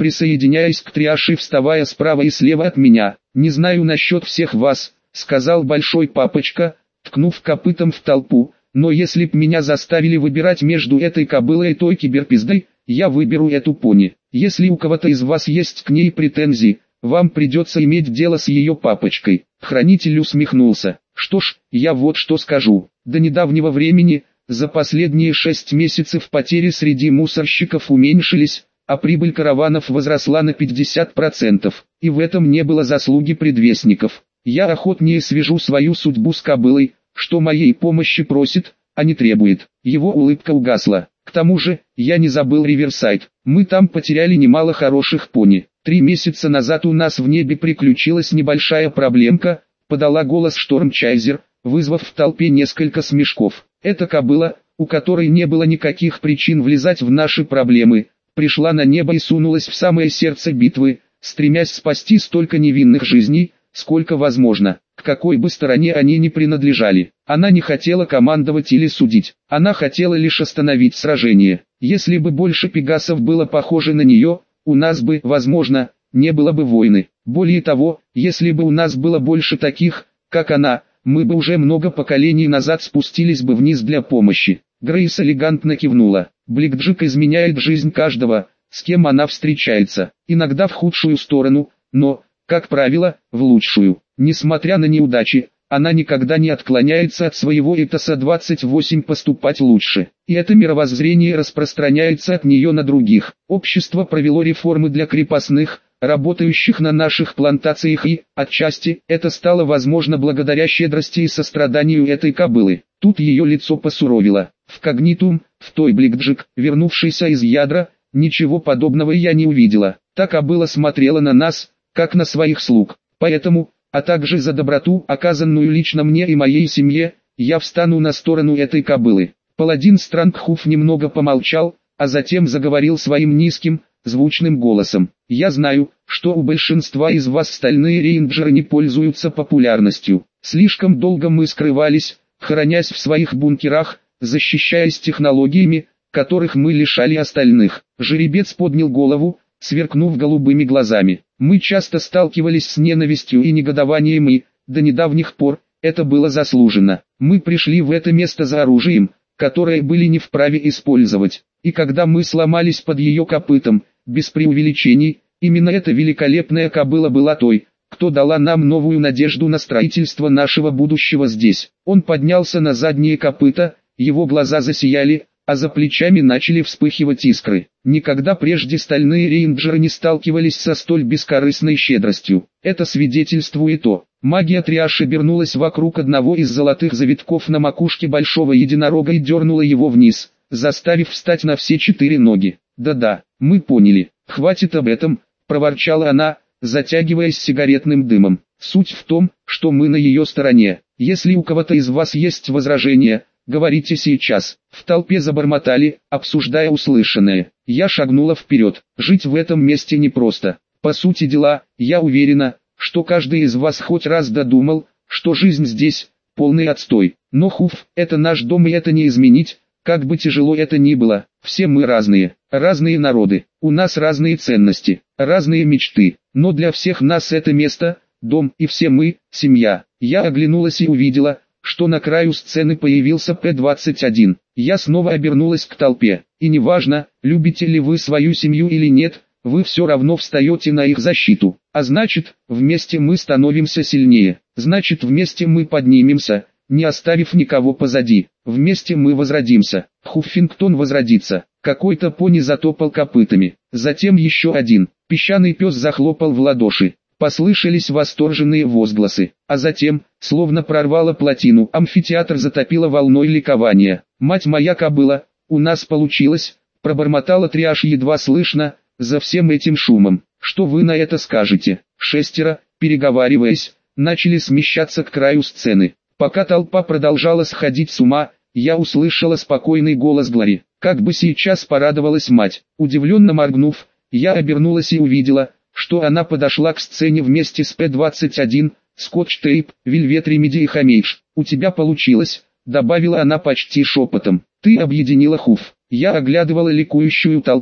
присоединяясь к триаше и вставая справа и слева от меня. «Не знаю насчет всех вас», — сказал большой папочка, ткнув копытом в толпу, «но если б меня заставили выбирать между этой кобылой и той киберпиздой, я выберу эту пони. Если у кого-то из вас есть к ней претензии, вам придется иметь дело с ее папочкой». Хранитель усмехнулся. «Что ж, я вот что скажу. До недавнего времени, за последние шесть месяцев потери среди мусорщиков уменьшились, а прибыль караванов возросла на пятьдесят процентов, и в этом не было заслуги предвестников. Я охотнее свяжу свою судьбу с кобылой, что моей помощи просит, а не требует». Его улыбка угасла. «К тому же, я не забыл Риверсайд. Мы там потеряли немало хороших пони. Три месяца назад у нас в небе приключилась небольшая проблемка», — подала голос Штормчайзер, вызвав в толпе несколько смешков. «Эта кобыла, у которой не было никаких причин влезать в наши проблемы, пришла на небо и сунулась в самое сердце битвы, стремясь спасти столько невинных жизней, сколько возможно, к какой бы стороне они ни принадлежали. Она не хотела командовать или судить, она хотела лишь остановить сражение. Если бы больше пегасов было похоже на нее, у нас бы, возможно, не было бы войны. Более того, если бы у нас было больше таких, как она, мы бы уже много поколений назад спустились бы вниз для помощи». Грейс элегантно кивнула. «Блэкджек изменяет жизнь каждого, с кем она встречается, иногда в худшую сторону, но, как правило, в лучшую. Несмотря на неудачи, она никогда не отклоняется от своего этоса двадцать восемь поступать лучше. И это мировоззрение распространяется от нее на других. Общество провело реформы для крепостных, работающих на наших плантациях, и, отчасти, это стало возможно благодаря щедрости и состраданию этой кобылы». Тут ее лицо посуровило. В Когнитум, в той Блэкджек, вернувшейся из ядра, ничего подобного я не увидела. Та кобыла смотрела на нас, как на своих слуг. Поэтому, а также за доброту, оказанную лично мне и моей семье, я встану на сторону этой кобылы. Паладин Странгхуф немного помолчал, а затем заговорил своим низким, звучным голосом. «Я знаю, что у большинства из вас стальные рейнджеры не пользуются популярностью. Слишком долго мы скрывались, хранясь в своих бункерах, защищаясь технологиями, которых мы лишали остальных». Жеребец поднял голову, сверкнув голубыми глазами. «Мы часто сталкивались с ненавистью и негодованием, и, до недавних пор, это было заслуженно. Мы пришли в это место за оружием, которое были не вправе использовать. И когда мы сломались под ее копытом, без преувеличений, именно эта великолепная кобыла была той, кто дала нам новую надежду на строительство нашего будущего здесь». Он поднялся на задние копыта, его глаза засияли, а за плечами начали вспыхивать искры. Никогда прежде стальные рейнджеры не сталкивались со столь бескорыстной щедростью. Это свидетельствует о... Магия триаши обернулась вокруг одного из золотых завитков на макушке большого единорога и дернула его вниз, заставив встать на все четыре ноги. «Да-да, мы поняли. Хватит об этом», — проворчала она, затягиваясь сигаретным дымом. «Суть в том, что мы на ее стороне. Если у кого-то из вас есть возражения, говорите сейчас». В толпе забормотали, обсуждая услышанное. Я шагнула вперед. Жить в этом месте непросто. По сути дела, я уверена, что каждый из вас хоть раз додумал, что жизнь здесь – полный отстой. Но Хуф – это наш дом, и это не изменить, как бы тяжело это ни было. Все мы разные, разные народы, у нас разные ценности, разные мечты. Но для всех нас это место – дом, и все мы – семья. Я оглянулась и увидела, что на краю сцены появился П двадцать один. Я снова обернулась к толпе. И неважно, любите ли вы свою семью или нет, вы все равно встаете на их защиту. А значит, вместе мы становимся сильнее. Значит, вместе мы поднимемся, не оставив никого позади. Вместе мы возродимся. Хуффингтон возродится. Какой-то пони затопал копытами. Затем еще один. Песчаный пес захлопал в ладоши. Послышались восторженные возгласы, а затем, словно прорвало плотину, амфитеатр затопило волной ликования. «Мать моя кобыла, у нас получилось!» — пробормотала триаш едва слышно, за всем этим шумом. «Что вы на это скажете?» Шестеро, переговариваясь, начали смещаться к краю сцены. Пока толпа продолжала сходить с ума, я услышала спокойный голос Глори. Как бы сейчас порадовалась мать. Удивленно моргнув, я обернулась и увидела, что она подошла к сцене вместе с П двадцать один, Скотч-Тейп, Вельвет Ремеди и Хамейдж. «У тебя получилось», — добавила она почти шепотом. «Ты объединила Хуф». Я оглядывала ликующую толпу.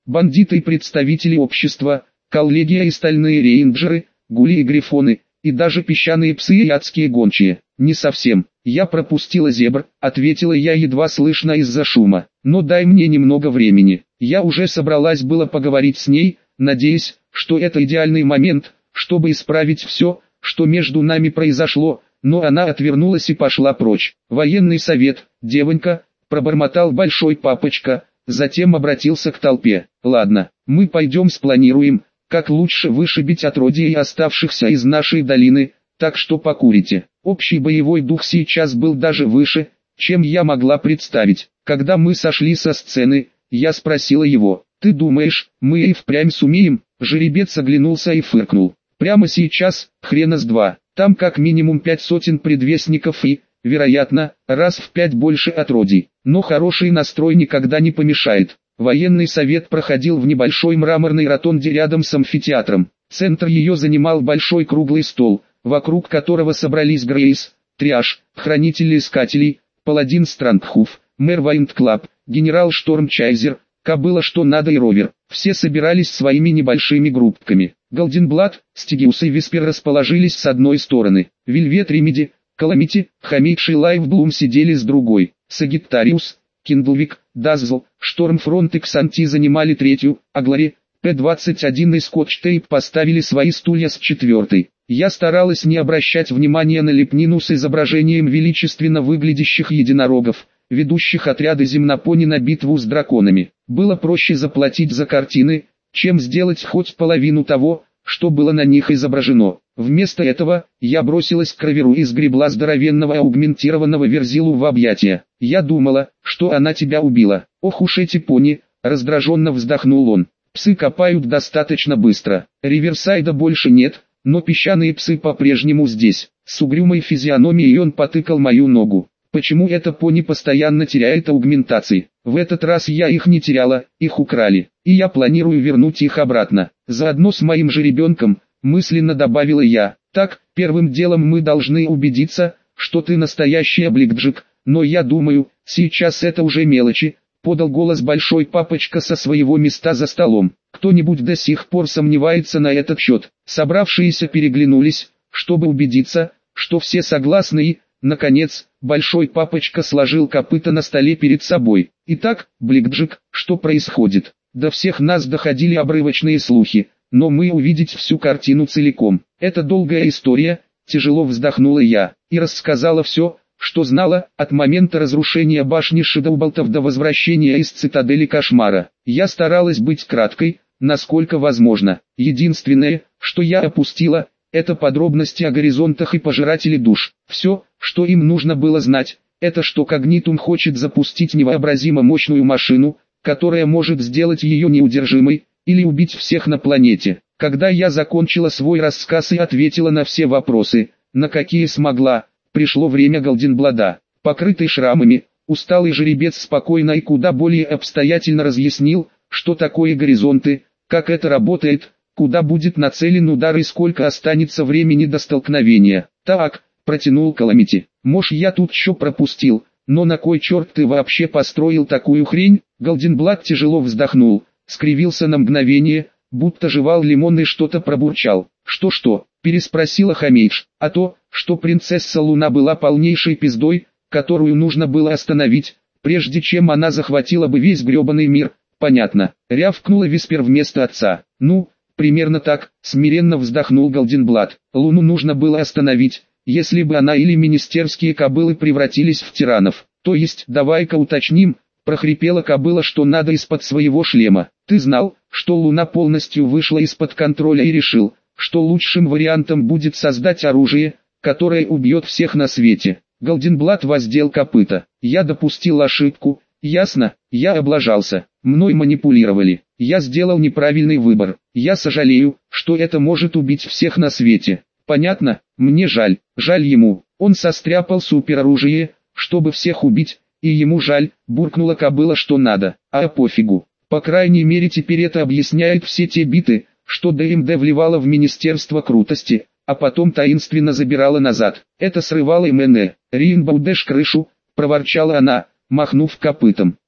бандиты и представители общества, коллегия и стальные рейнджеры, гули и грифоны, и даже песчаные псы и адские гончие. Не совсем. Я пропустила зебр, ответила я едва слышно из-за шума. Но дай мне немного времени. Я уже собралась было поговорить с ней, надеясь, что это идеальный момент, чтобы исправить все, что между нами произошло, но она отвернулась и пошла прочь. Военный совет, девонька, пробормотал большой папочка, затем обратился к толпе. Ладно, мы пойдем спланируем, как лучше вышибить отродье и оставшихся из нашей долины, так что покурите. Общий боевой дух сейчас был даже выше, чем я могла представить. Когда мы сошли со сцены, я спросила его: «Ты думаешь, мы и впрямь сумеем?» Жеребец оглянулся и фыркнул. «Прямо сейчас, хрена с два, там как минимум пять сотен предвестников и, вероятно, раз в пять больше отродий. Но хороший настрой никогда не помешает». Военный совет проходил в небольшой мраморной ротонде рядом с амфитеатром. Центр ее занимал большой круглый стол, вокруг которого собрались Грейс, Триаш, Хранитель Искателей, Паладин Странгхуф, Мэр Вайндклаб, Генерал Штормчайзер, Кобыла что надо и Ровер. Все собирались своими небольшими группками. Голденблат, Стигиус и Виспер расположились с одной стороны. Вельвет Ремеди, Каламити, Хамейдж и Лайвблум сидели с другой. Сагиттариус, Киндлвик, Даззл, Штормфронт и Ксанти занимали третью, а Глори, П двадцать один и Скотчтейп поставили свои стулья с четвертой. Я старалась не обращать внимания на лепнину с изображением величественно выглядящих единорогов, ведущих отряды земнопони на битву с драконами. Было проще заплатить за картины, чем сделать хоть половину того, что было на них изображено. Вместо этого, я бросилась к Роверу и сгребла здоровенного аугментированного Верзилу в объятия. «Я думала, что она тебя убила». «Ох уж эти пони», — раздраженно вздохнул он. «Псы копают достаточно быстро. Риверсайда больше нет, но песчаные псы по-прежнему здесь». С угрюмой физиономией он потыкал мою ногу. «Почему эта пони постоянно теряет аугментации? В этот раз я их не теряла, их украли, и я планирую вернуть их обратно. Заодно с моим же ребенком», мысленно добавила я. «Так, первым делом мы должны убедиться, что ты настоящий Бликджик, но я думаю, сейчас это уже мелочи», подал голос большой папочка со своего места за столом. «Кто-нибудь до сих пор сомневается на этот счет?» Собравшиеся переглянулись, чтобы убедиться, что все согласны и, наконец, большой папочка сложил копыта на столе перед собой. «Итак, Бликджик, что происходит?» До всех нас доходили обрывочные слухи, но мы увидеть всю картину целиком. «Это долгая история», тяжело вздохнула я, и рассказала все, что знала, от момента разрушения башни Шидоуболтов до возвращения из цитадели Кошмара. Я старалась быть краткой, насколько возможно. Единственное, что я опустила, это подробности о горизонтах и пожирателе душ. Все, что им нужно было знать, это что Когнитум хочет запустить невообразимо мощную машину, которая может сделать ее неудержимой, или убить всех на планете. Когда я закончила свой рассказ и ответила на все вопросы, на какие смогла, пришло время Голденблада. Покрытый шрамами, усталый жеребец спокойно и куда более обстоятельно разъяснил, что такое горизонты, как это работает, куда будет нацелен удар и сколько останется времени до столкновения. «Так», — протянул Каламити, — «может я тут что пропустил, но на кой черт ты вообще построил такую хрень?» Голденблад тяжело вздохнул, скривился на мгновение, будто жевал лимон и что-то пробурчал. «Что-что?» — переспросила Хамейдж. «А то, что принцесса Луна была полнейшей пиздой, которую нужно было остановить, прежде чем она захватила бы весь гребаный мир». «Понятно», — рявкнула Виспер вместо отца. «Ну, примерно так», — смиренно вздохнул Голденблад. «Луну нужно было остановить, если бы она или министерские кобылы превратились в тиранов. То есть, давай-ка уточним», — прохрипела кобыла, что надо из-под своего шлема. «Ты знал, что Луна полностью вышла из-под контроля и решил, что лучшим вариантом будет создать оружие, которое убьет всех на свете?» Голденблад воздел копыта. «Я допустил ошибку, ясно, я облажался, мной манипулировали, я сделал неправильный выбор, я сожалею, что это может убить всех на свете. Понятно, мне жаль, жаль ему, он состряпал супероружие, чтобы всех убить, и ему жаль», буркнула кобыла, что надо. «А пофигу, по крайней мере теперь это объясняет все те биты, что ДМД вливала в Министерство крутости, а потом таинственно забирала назад. Это срывало МН. Риенбаудеш крышу», проворчала она, махнув копытом.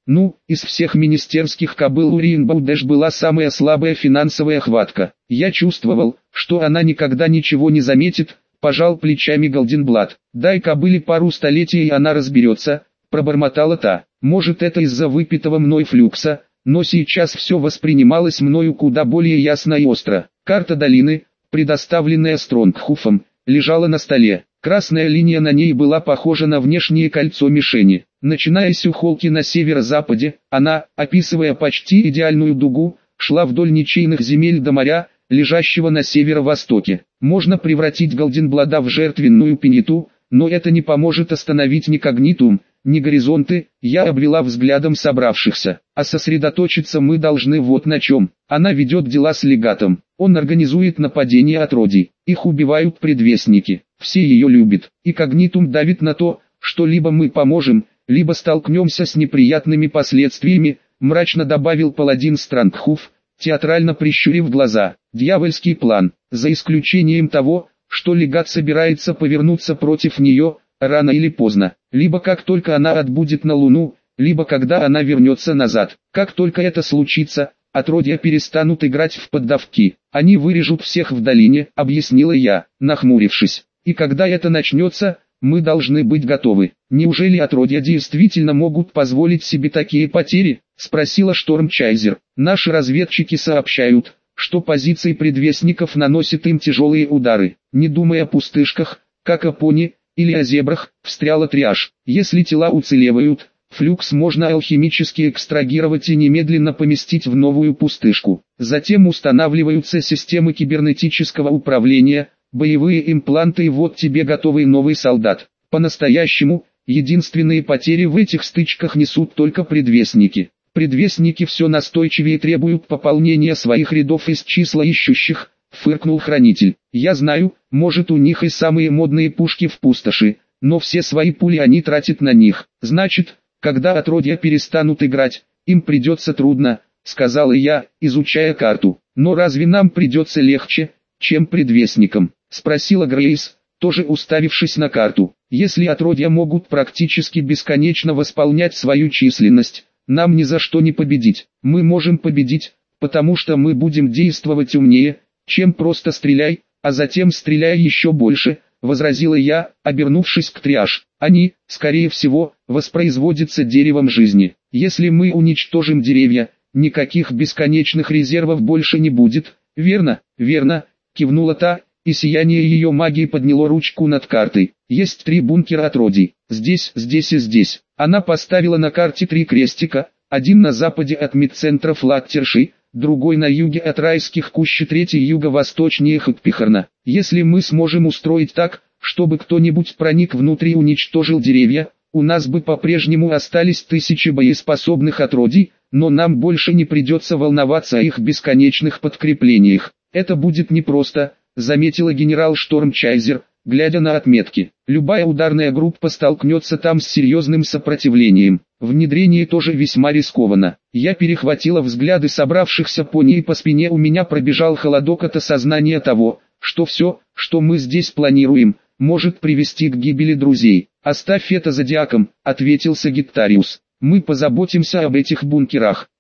Ну, из всех министерских кобыл у Ринбоудеш была самая слабая финансовая хватка. Я чувствовал, что она никогда ничего не заметит, пожал плечами Голденблат. Дай кобыле пару столетий и она разберется, пробормотала та. Может, это из-за выпитого мной флюкса, но сейчас все воспринималось мною куда более ясно и остро. Карта долины, предоставленная Стронгхуфом, лежала на столе. Красная линия на ней была похожа на внешнее кольцо мишени. Начиная с Ухолки на северо-западе, она, описывая почти идеальную дугу, шла вдоль ничейных земель до моря, лежащего на северо-востоке. Можно превратить Голденблада в жертвенную пениту, но это не поможет остановить ни когнитум, ни горизонты. Я обвела взглядом собравшихся. А сосредоточиться мы должны вот на чем. Она ведет дела с легатом. Он организует нападение отродий. Их убивают предвестники. Все ее любят. И когнитум давит на то, что либо мы поможем, либо столкнемся с неприятными последствиями, мрачно добавил паладин Странгхуф, театрально прищурив глаза. Дьявольский план, за исключением того, что легат собирается повернуться против нее, рано или поздно, либо как только она отбудет на Луну, либо когда она вернется назад. Как только это случится, отродья перестанут играть в поддавки. Они вырежут всех в долине, объяснила я, нахмурившись. И когда это начнется, мы должны быть готовы. Неужели отродья действительно могут позволить себе такие потери? Спросила Штормчайзер. Наши разведчики сообщают, что позиции предвестников наносят им тяжелые удары. Не думая о пустышках, как о пони, или о зебрах, встряла Триаш. Если тела уцелевают, флюкс можно алхимически экстрагировать и немедленно поместить в новую пустышку. Затем устанавливаются системы кибернетического управления, боевые импланты и вот тебе готовый новый солдат. По-настоящему, единственные потери в этих стычках несут только предвестники. Предвестники все настойчивее требуют пополнения своих рядов из числа ищущих, фыркнул хранитель. Я знаю, может у них и самые модные пушки в пустоши, но все свои пули они тратят на них. Значит, когда отродья перестанут играть, им придется трудно, сказала я, изучая карту. Но разве нам придется легче, чем предвестникам? Спросила Грейс, тоже уставившись на карту. Если отродья могут практически бесконечно восполнять свою численность, нам ни за что не победить. Мы можем победить, потому что мы будем действовать умнее, чем просто стреляй, а затем стреляй еще больше, возразила я, обернувшись к Триаш. Они, скорее всего, воспроизводятся деревом жизни. Если мы уничтожим деревья, никаких бесконечных резервов больше не будет. Верно, верно, кивнула та, и сияние ее магии подняло ручку над картой. Есть три бункера отродий. Здесь, здесь и здесь. Она поставила на карте три крестика, один на западе от медцентра Флаттерши, другой на юге от райских кущ и третий юго-восточнее Хатпихарна. Если мы сможем устроить так, чтобы кто-нибудь проник внутрь и уничтожил деревья, у нас бы по-прежнему остались тысячи боеспособных отродий, но нам больше не придется волноваться о их бесконечных подкреплениях. Это будет непросто, заметила генерал Штормчайзер, глядя на отметки. Любая ударная группа столкнется там с серьезным сопротивлением. Внедрение тоже весьма рискованно. Я перехватила взгляды собравшихся пони и по спине у меня пробежал холодок от осознания того, что все, что мы здесь планируем, может привести к гибели друзей. «Оставь это зодиаком», — ответил Сагиттариус. «Мы позаботимся об этих бункерах».